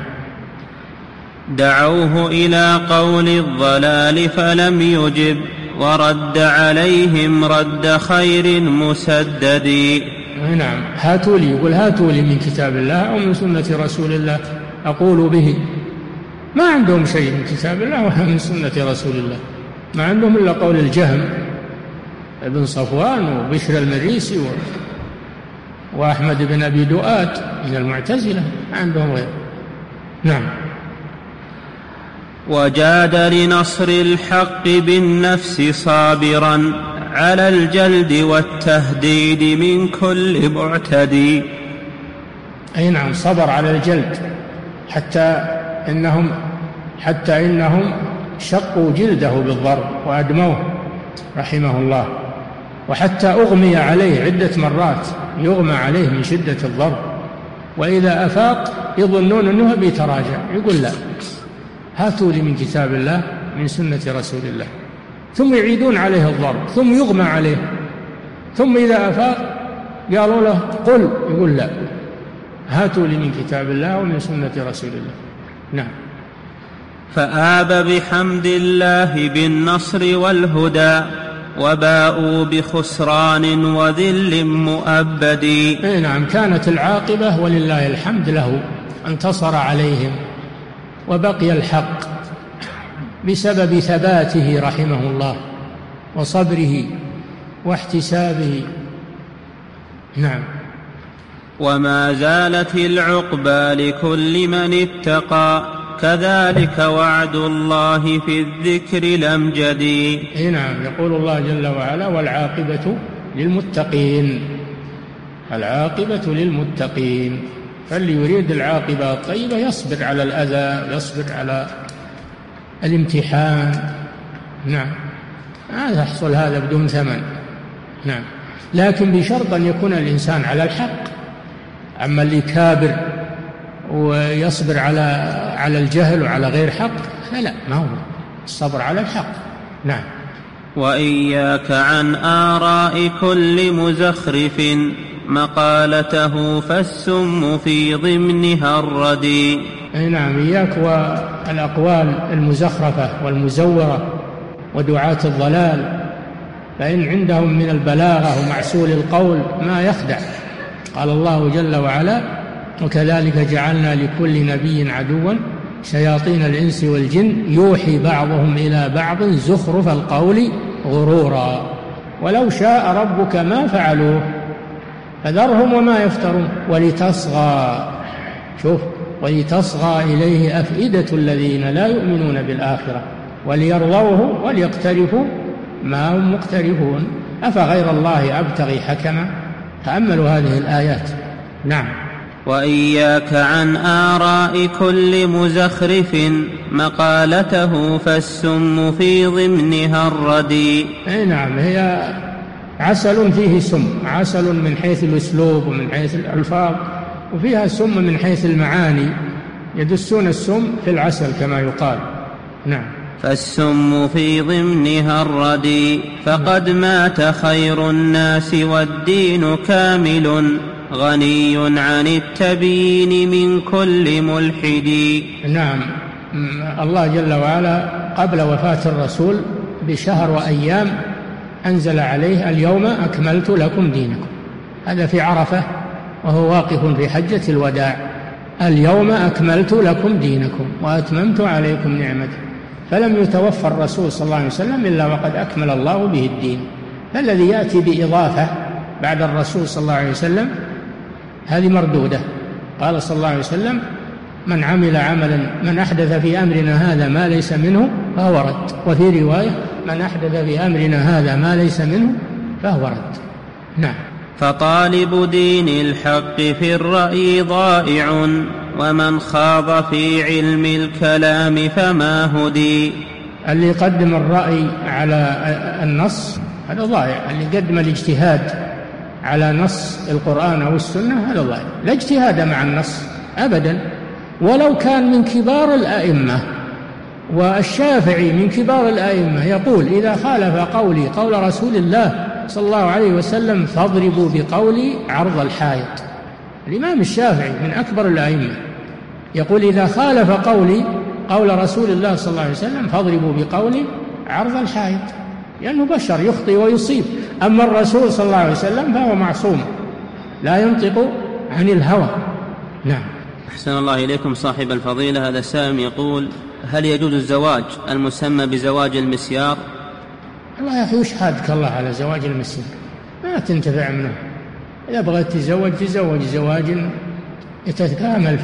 دعوه إلى قول الضلال فلم يجب، ورد عليهم رد خير مسدد. نعم. هاتوا لي، يقول هاتوا لي من كتاب الله أو من سنة رسول الله أقول به. ما عندهم شيء من كتاب الله ولا من سنة رسول الله، ما عندهم إلا قول الجهم ابن صفوان وبشر المريسي وأحمد بن أبي دؤاد من المعتزلة، ما عندهم غير. نعم. وجاد لنصر الحق بالنفس صابرا على الجلد والتهديد من كل معتدي. أي نعم، صبر على الجلد حتى إنهم شقوا جلده بالضرب وأدموه رحمه الله، وحتى أغمي عليه عدة مرات، يغمى عليه من شدة الضرب، وإذا أفاق يظنون أنه بيتراجع، يقول لا، هاتوا لي من كتاب الله من سنة رسول الله، ثم يعيدون عليه الضرب، ثم يغمى عليه، ثم إذا أفاق قالوا له قل، يقول لا، هاتوا لي من كتاب الله ومن سنة رسول الله. نعم. فآب بحمد الله بالنصر والهدى، وباءوا بخسران وذل مؤبد. نعم. كانت العاقبة ولله الحمد له، انتصر عليهم وبقي الحق بسبب ثباته رحمه الله وصبره واحتسابه. نعم. وما زالت العقبى لكل من اتقى، كذلك وعد الله في الذكر الأمجد. نعم. يقول الله جل وعلا والعاقبة للمتقين، العاقبة للمتقين، فاللي يريد العاقبة الطيبة يصبر على الأذى، يصبر على الامتحان. نعم. لا يحصل هذا بدون ثمن. نعم. لكن بشرط أن يكون الإنسان على الحق. أما اللي كابر ويصبر على الجهل وعلى غير حق فلا، ما هو الصبر على الحق. نعم. وإياك عن آراء كل مزخرف، مقالته فالسم في ضمنها الردي. نعم. إياك والأقوال المزخرفة والمزورة ودعاة الضلال، فإن عندهم من البلاغة ومعسول القول ما يخدع. قال الله جل وعلا وكذلك جعلنا لكل نبي عدوا شياطين الإنس والجن يوحي بعضهم إلى بعض زخرف القول غرورا ولو شاء ربك ما فعلوه فذرهم وما يفترون ولتصغى، شوف، ولتصغى إليه أفئدة الذين لا يؤمنون بالآخرة وليرضوه وليقترفوا ما هم مقترفون أفغير الله أبتغي حكما. تأملوا هذه الآيات. نعم. وإياك عن آراء كل مزخرف مقالته فالسم في ضمنها الردي. أي نعم، هي عسل فيه سم، عسل من حيث الأسلوب ومن حيث الألفاظ، وفيها سم من حيث المعاني، يدسون السم في العسل كما يقال. نعم. فالسم في ضمنها الردي فقد مات خير الناس والدين كامل غني عن التبيين من كل ملحد. نعم. الله جل وعلا قبل وفاة الرسول بشهر وأيام أنزل عليه اليوم أكملت لكم دينكم، هذا في عرفة وهو واقف في حجة الوداع، اليوم أكملت لكم دينكم وأتممت عليكم نعمتي. فلم يتوفى الرسول صلى الله عليه وسلم إلا وقد أكمل الله به الدين. فالذي يأتي بإضافة بعد الرسول صلى الله عليه وسلم هذه مردودة. قال صلى الله عليه وسلم: من عمل عملا من أحدث في أمرنا هذا ما ليس منه فهو رد. وفي رواية: من أحدث في أمرنا هذا ما ليس منه فهو رد. نعم. فطالب دين الحق في الرأي ضائع ومن خاض في علم الكلام فما هدي. اللي يقدم الرأي على النص هذا ضائع، اللي يقدم الاجتهاد على نص القرآن أو السنة هذا ضائع. لا اجتهاد مع النص أبدا، ولو كان من كبار الأئمة. والشافعي من كبار الأئمة يقول: إذا خالف قولي قول رسول الله صلى الله عليه وسلم فاضربوا بقولي عرض الحائط. الإمام الشافعي من أكبر الأئمة يقول: إذا خالف قولي قول رسول الله صلى الله عليه وسلم فاضربوا بقولي عرض الحائط، لأنه بشر يخطئ ويصيب. أما الرسول صلى الله عليه وسلم فهو معصوم لا ينطق عن الهوى. نعم. أحسن الله إليكم صاحب الفضيلة. هذا سائل يقول: هل يجوز الزواج المسمى بزواج المسيار؟ الله يا أخي وش حادك الله على زواج المسيار؟ ما تنتفع منه. إذا بغيت تزوج زواج يتكامل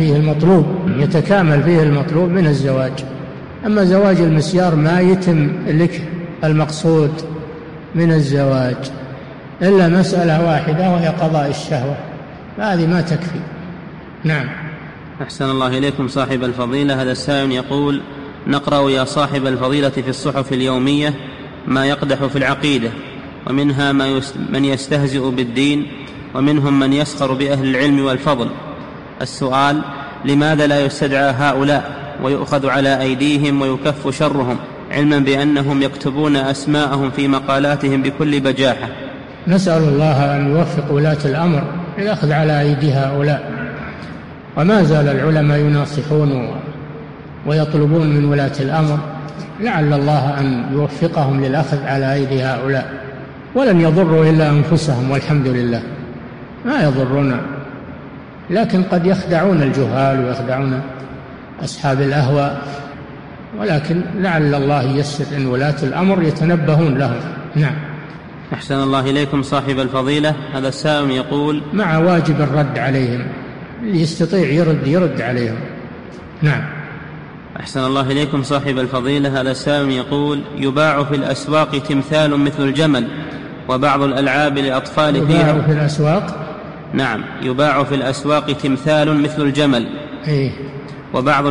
فيه المطلوب من الزواج. أما زواج المسيار ما يتم لك المقصود من الزواج إلا مسألة واحدة وهي قضاء الشهوة، هذه ما تكفي. نعم. أحسن الله إليكم صاحب الفضيلة. هذا السائل يقول: نقرأ يا صاحب الفضيلة في الصحف اليومية ما يقدح في العقيدة، ومنها من يستهزئ بالدين، ومنهم من يسخر بأهل العلم والفضل. السؤال: لماذا لا يستدعى هؤلاء ويؤخذ على أيديهم ويكف شرهم، علما بأنهم يكتبون أسماءهم في مقالاتهم بكل بجاحة؟ نسأل الله أن يوفق ولاة الأمر للأخذ على أيدي هؤلاء، وما زال العلماء يناصحون ويطلبون من ولاة الأمر، لعل الله أن يوفقهم للأخذ على أيدي هؤلاء. ولن يضروا إلا أنفسهم والحمد لله، ما يضرون، لكن قد يخدعون الجهال ويخدعون أصحاب الأهواء، ولكن لعل الله ييسر أن ولاة الأمر يتنبهون لهم. نعم. أحسن الله إليكم صاحب الفضيلة. هذا السائل يقول: مع واجب الرد عليهم، اللي يستطيع يرد عليهم. نعم. أحسن الله إليكم صاحب الفضيلة. هذا السائل يقول: يباع في الأسواق تمثال مثل الجمل وبعض الألعاب للأطفال فيها. يباع في الأسواق؟ نعم، يباع في الأسواق تمثال مثل الجمل. إيه؟ وبعض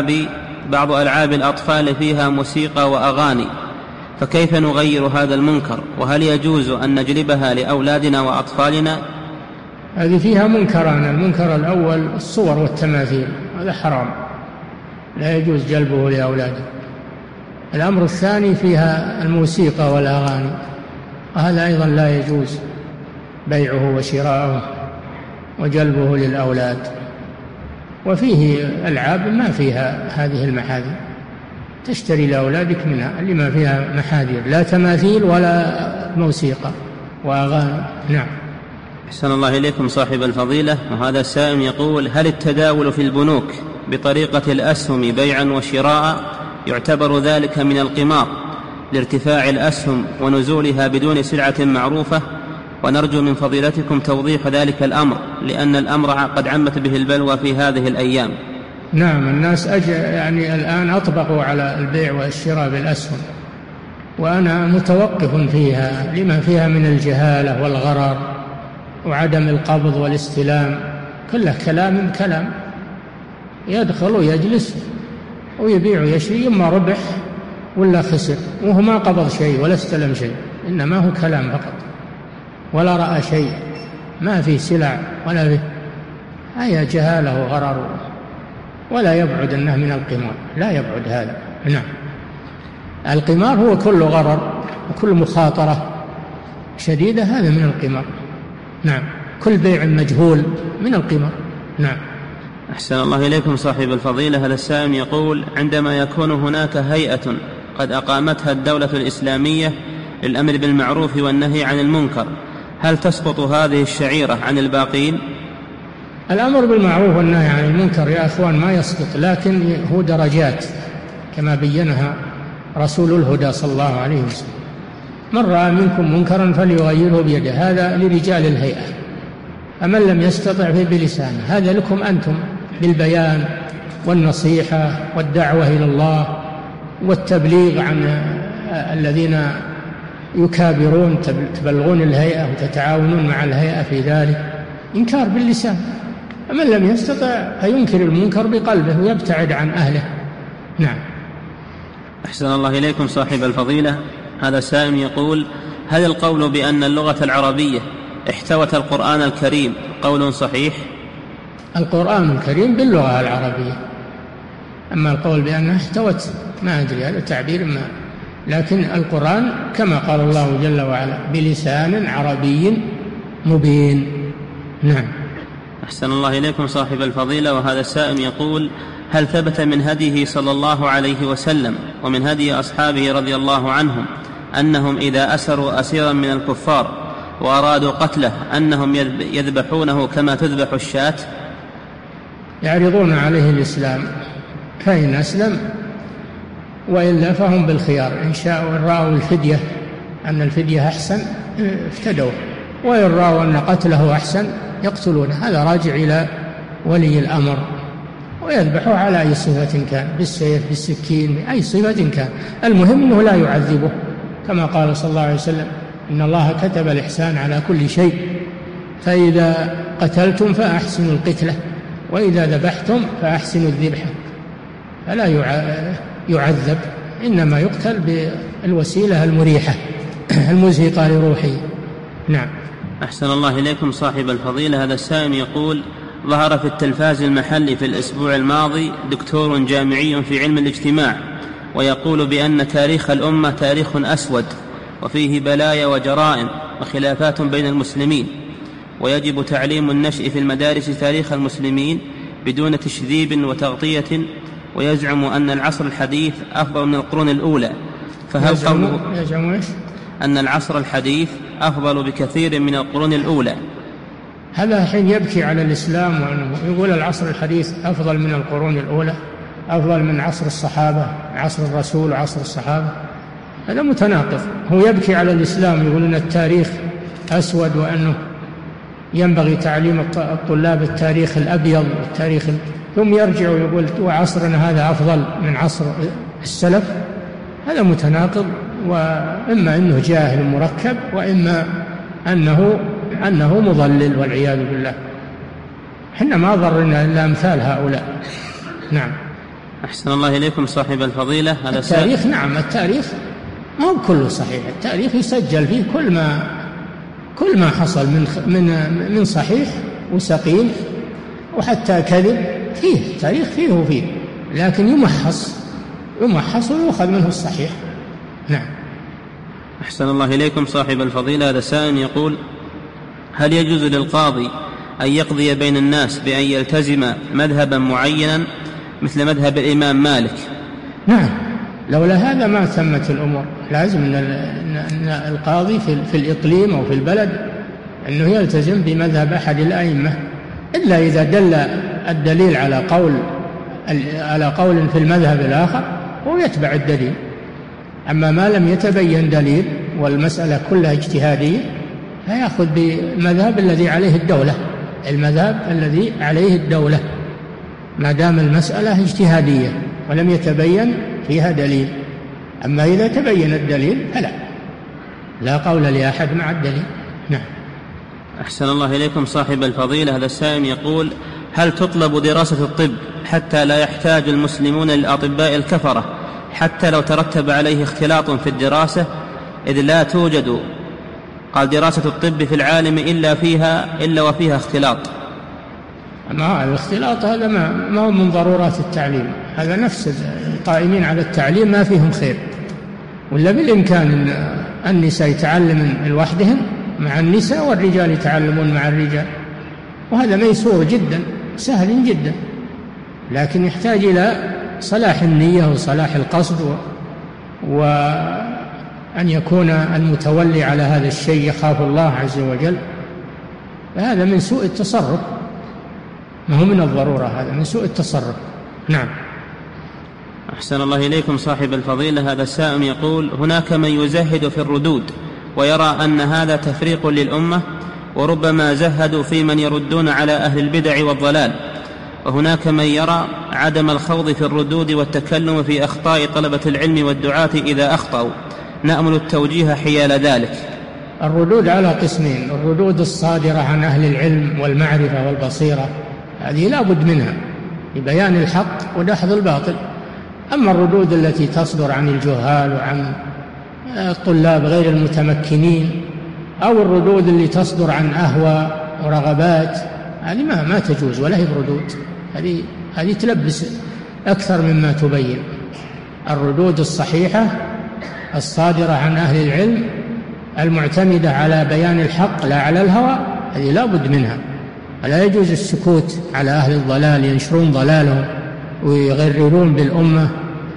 ألعاب الأطفال فيها موسيقى وأغاني، فكيف نغير هذا المنكر؟ وهل يجوز أن نجلبها لأولادنا وأطفالنا؟ هذه فيها منكران. المنكر الأول الصور والتماثيل، هذا حرام لا يجوز جلبه لأولاده. الأمر الثاني فيها الموسيقى والأغاني، هذا أيضا لا يجوز بيعه وشراؤه وجلبه للأولاد. وفيه ألعاب ما فيها هذه المحاذير، تشتري لأولادك منها اللي ما فيها محاذير، لا تماثيل ولا موسيقى وأغاني. نعم. أحسن الله إليكم صاحب الفضيلة. وهذا السائل يقول: هل التداول في البنوك بطريقة الأسهم بيعا وشراء يعتبر ذلك من القمار لارتفاع الأسهم ونزولها بدون سلعة معروفة؟ ونرجو من فضيلتكم توضيح ذلك الأمر، لأن الأمر قد عمت به البلوى في هذه الأيام. نعم، الناس يعني الآن أطبقوا على البيع والشراء بالأسهم، وأنا متوقف فيها لما فيها من الجهالة والغرر وعدم القبض والاستلام، كله كلام يدخل ويجلس ويبيع ويشري، إما ربح ولا خسر، وهو ما قبض شيء ولا استلم شيء، إنما هو كلام فقط ولا رأى شيء، ما في سلع ولا في أي جهالة وغرر، ولا يبعد أنه من القمار، لا يبعد هذا. نعم، القمار هو كل غرر وكل مخاطرة شديدة، هذا من القمار. نعم، كل بيع مجهول من القمار. نعم. أحسن الله إليكم صاحب الفضيلة. هذا السائل يقول: عندما يكون هناك هيئة قد أقامتها الدولة الإسلامية للأمر بالمعروف والنهي عن المنكر، هل تسقط هذه الشعيرة عن الباقين؟ الأمر بالمعروف والنهي عن المنكر يا أخوان ما يسقط، لكن هو درجات كما بينها رسول الهدى صلى الله عليه وسلم. من رأى منكم منكرا فليغيره بيده، هذا لرجال الهيئة. أمن لم يستطع بلسانه، هذا لكم أنتم بالبيان والنصيحة والدعوة إلى الله والتبليغ عن الذين يكابرون، تبلغون الهيئة وتتعاونون مع الهيئة في ذلك. إنكار باللسان. أمن لم يستطع فينكر المنكر بقلبه ويبتعد عن أهله. نعم. أحسن الله إليكم صاحب الفضيلة. هذا سائل يقول: هل القول بأن اللغة العربية احتوت القرآن الكريم قول صحيح؟ القرآن الكريم باللغة العربية، أما القول بأنها احتوت ما أدري، هذا تعبير ما، لكن القرآن كما قال الله جل وعلا بلسان عربي مبين. نعم. أحسن الله إليكم صاحب الفضيلة. وهذا السائل يقول: هل ثبت من هديه صلى الله عليه وسلم ومن هدي أصحابه رضي الله عنهم أنهم إذا أسروا أسيرا من الكفار وأرادوا قتله أنهم يذبحونه كما تذبح الشاة؟ يعرضون عليه الإسلام، فإن أسلم وإلا فهم بالخيار، إن شاءوا إن رأوا الفدية أن الفدية أحسن افتدوا، وإن رأوا أن قتله أحسن يقتلونه. هذا راجع إلى ولي الأمر، ويذبحه على أي صفة كان، بالسيف بالسكين بأي صفة كان، المهم أنه لا يعذبه، كما قال صلى الله عليه وسلم: إن الله كتب الإحسان على كل شيء، فإذا قتلتم فأحسنوا القتلة، وإذا ذبحتم فأحسنوا الذبحة، فلا يعذب، إنما يقتل بالوسيلة المريحة المزهقة لروحه. نعم. أحسن الله إليكم صاحب الفضيلة. هذا السائل يقول: ظهر في التلفاز المحلي في الأسبوع الماضي دكتور جامعي في علم الاجتماع ويقول بأن تاريخ الأمة تاريخ أسود وفيه بلايا وجرائم وخلافات بين المسلمين، ويجب تعليم النشء في المدارس تاريخ المسلمين بدون تشذيب وتغطية، ويزعم أن العصر الحديث أفضل من القرون الأولى، فهل قوله أن العصر الحديث أفضل بكثير من القرون الأولى؟ هذا حين يبكي على الإسلام وأنه يقول العصر الحديث أفضل من القرون الأولى، أفضل من عصر الصحابة، عصر الرسول وعصر الصحابة، هذا متناقض. هو يبكي على الإسلام، يقول أن التاريخ أسود وأنه ينبغي تعليم الطلاب التاريخ الأبيض والتاريخ، ثم يرجع ويقول وعصرنا هذا أفضل من عصر السلف. هذا متناقض، وإما أنه جاهل مركب، وإما أنه مضلل والعياذ بالله. حنا ما ضرنا إلا أمثال هؤلاء. نعم. أحسن الله إليكم صاحب الفضيلة. هذا التاريخ نعم، التاريخ ما هو كله صحيح، التاريخ يسجل فيه كل ما حصل من صحيح وسقيم وحتى كذب، فيه تاريخ فيه وفيه، لكن يمحص ويؤخذ منه الصحيح. نعم. أحسن الله إليكم صاحب الفضيلة. هذا سائل يقول: هل يجوز للقاضي أن يقضي بين الناس بأن يلتزم مذهبا معينا مثل مذهب الإمام مالك؟ نعم، لولا هذا ما تمت الأمور. لازم أن القاضي في الإقليم أو في البلد أنه يلتزم بمذهب أحد الأئمة، إلا إذا دل الدليل على قول في المذهب الآخر هو يتبع الدليل. أما ما لم يتبين دليل والمسألة كلها اجتهادية لا يأخذ بالمذهب الذي عليه الدولة، المذهب الذي عليه الدولة ما دام المسألة اجتهادية ولم يتبين فيها دليل. أما إذا تبين الدليل فلا، لا قول لأحد مع الدليل. نعم. أحسن الله إليكم صاحب الفضيلة. هذا السائل يقول: هل تطلب دراسة الطب حتى لا يحتاج المسلمون للأطباء الكفرة حتى لو ترتب عليه اختلاط في الدراسة، إذ لا توجد قال دراسة الطب في العالم إلا وفيها اختلاط؟ ما الاختلاط هذا ما هو من ضرورات التعليم، هذا نفس القائمين على التعليم ما فيهم خير، ولا بالإمكان أن النساء يتعلمن لوحدهم مع النساء والرجال يتعلمون مع الرجال، وهذا ميسور جدا سهل جدا، لكن يحتاج إلى صلاح النية وصلاح القصد، وأن يكون المتولي على هذا الشيء يخاف الله عز وجل. فهذا من سوء التصرف، ما هو من الضرورة، هذا من سوء التصرف. نعم. أحسن الله إليكم صاحب الفضيلة. هذا السائل يقول: هناك من يزهد في الردود ويرى أن هذا تفريق للأمة، وربما زهدوا في من يردون على أهل البدع والضلال، وهناك من يرى عدم الخوض في الردود والتكلم في أخطاء طلبة العلم والدعاة إذا أخطأوا، نأمل التوجيه حيال ذلك. الردود على قسمين: الردود الصادرة عن أهل العلم والمعرفة والبصيرة، هذه لا بد منها لبيان الحق ودحض الباطل. أما الردود التي تصدر عن الجهال وعن الطلاب غير المتمكنين، أو الردود اللي تصدر عن أهواء ورغبات، هذه ما تجوز ولا هي بردود، هذه تلبس أكثر مما تبين. الردود الصحيحة الصادرة عن أهل العلم المعتمدة على بيان الحق لا على الهوى، هذه لا بد منها. لا يجوز السكوت على أهل الضلال ينشرون ضلالهم ويغررون بالأمة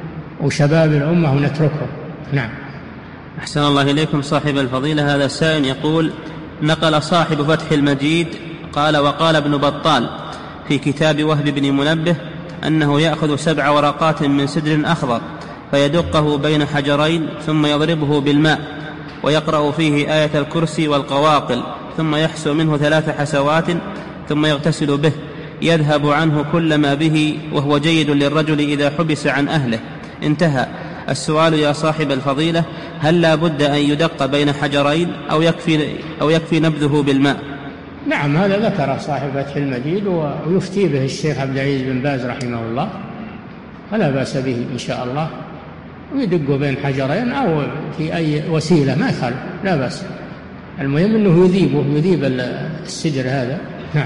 وشباب الأمة ونتركهم. نعم. أحسن الله إليكم صاحب الفضيلة. هذا السائل يقول: نقل صاحب فتح المجيد قال: وقال ابن بطال في كتاب وهب بن منبه أنه يأخذ 7 ورقات من سدر أخضر فيدقه بين حجرين ثم يضربه بالماء ويقرأ فيه آية الكرسي والقواقل، ثم يحسو منه 3 حسوات ثم يغتسل به، يذهب عنه كل ما به، وهو جيد للرجل إذا حبس عن أهله. انتهى. السؤال يا صاحب الفضيلة: هل لا بد أن يدق بين حجرين أو يكفي نبذه بالماء؟ نعم، هذا ذكر صاحب فتح المجيد ويفتي به الشيخ عبد العزيز بن باز رحمه الله، فلا بأس به إن شاء الله، ويدق بين حجرين أو في أي وسيلة ما يخالف، لا بأس. المهم أنه يذيب السدر هذا. نعم.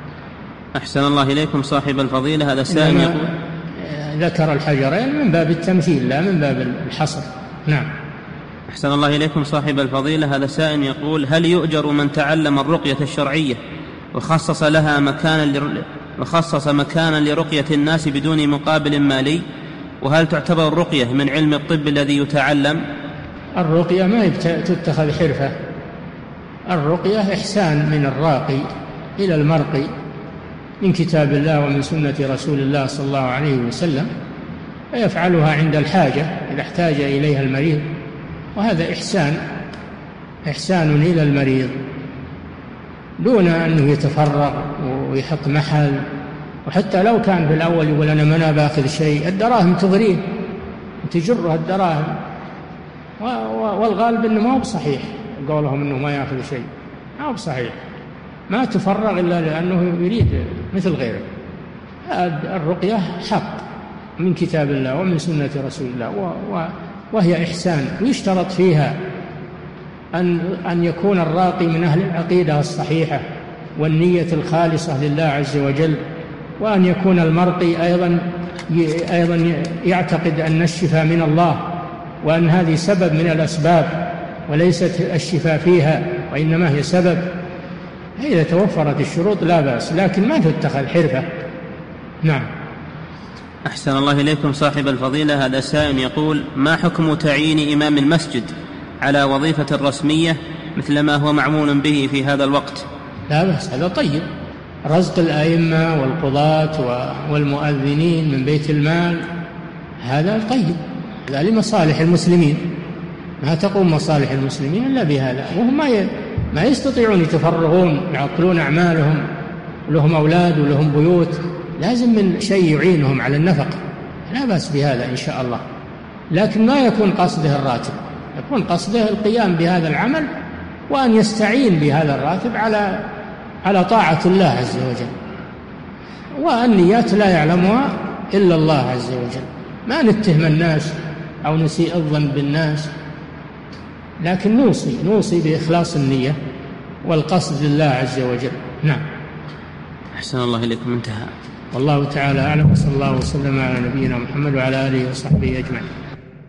أحسن الله إليكم صاحب الفضيلة. هذا السائل يقول: ذكر الحجرين من باب التمثيل لا من باب الحصر. نعم. أحسن الله إليكم صاحب الفضيلة. هذا سائل يقول: هل يؤجر من تعلم الرقية الشرعية وخصص مكانا لرقية الناس بدون مقابل مالي؟ وهل تعتبر الرقية من علم الطب الذي يتعلم؟ الرقية ما تتخذ حرفة، الرقية إحسان من الراقي إلى المرقي من كتاب الله ومن سنة رسول الله صلى الله عليه وسلم، فيفعلها عند الحاجة إذا احتاج إليها المريض، وهذا إحسان إلى المريض دون أنه يتفرغ ويحط محل. وحتى لو كان في الأول يقول أنا باخذ شيء، الدراهم تغريه تجرها الدراهم، والغالب أنه ما هو بصحيح قولهم أنه ما يأخذ شيء، ما هو بصحيح، ما تفرغ إلا لأنه يريد مثل غيره. الرقية حق من كتاب الله ومن سنة رسول الله، وهي إحسان، ويشترط فيها أن يكون الراقي من أهل العقيدة الصحيحة والنية الخالصة لله عز وجل، وأن يكون المرقي أيضا يعتقد أن الشفاء من الله، وأن هذه سبب من الأسباب وليست الشفاء فيها، وإنما هي سبب. إذا توفرت الشروط لا بأس، لكن ما تتخذ حرفة. نعم. أحسن الله إليكم صاحب الفضيلة. هذا سائل يقول: ما حكم تعيين إمام المسجد على وظيفة رسمية مثل ما هو معمول به في هذا الوقت؟ لا بأس، هذا طيب. رزق الأئمة والقضاة والمؤذنين من بيت المال هذا طيب، هذا لمصالح المسلمين، ما تقوم مصالح المسلمين إلا بهذا، وهم ما يستطيعون يتفرغون يعطلون أعمالهم، لهم أولاد ولهم بيوت، لازم من شيء يعينهم على النفقة، لا بأس بهذا إن شاء الله. لكن ما يكون قصده الراتب، يكون قصده القيام بهذا العمل وأن يستعين بهذا الراتب على طاعة الله عز وجل. والنيات لا يعلمها إلا الله عز وجل، ما نتهم الناس أو نسيء الظن بالناس، لكن نوصي بإخلاص النية والقصد لله عز وجل. نعم. أحسن الله إليكم. انتهى. والله تعالى أعلم، وصلى الله وسلم على نبينا محمد وعلى آله وصحبه أجمعين.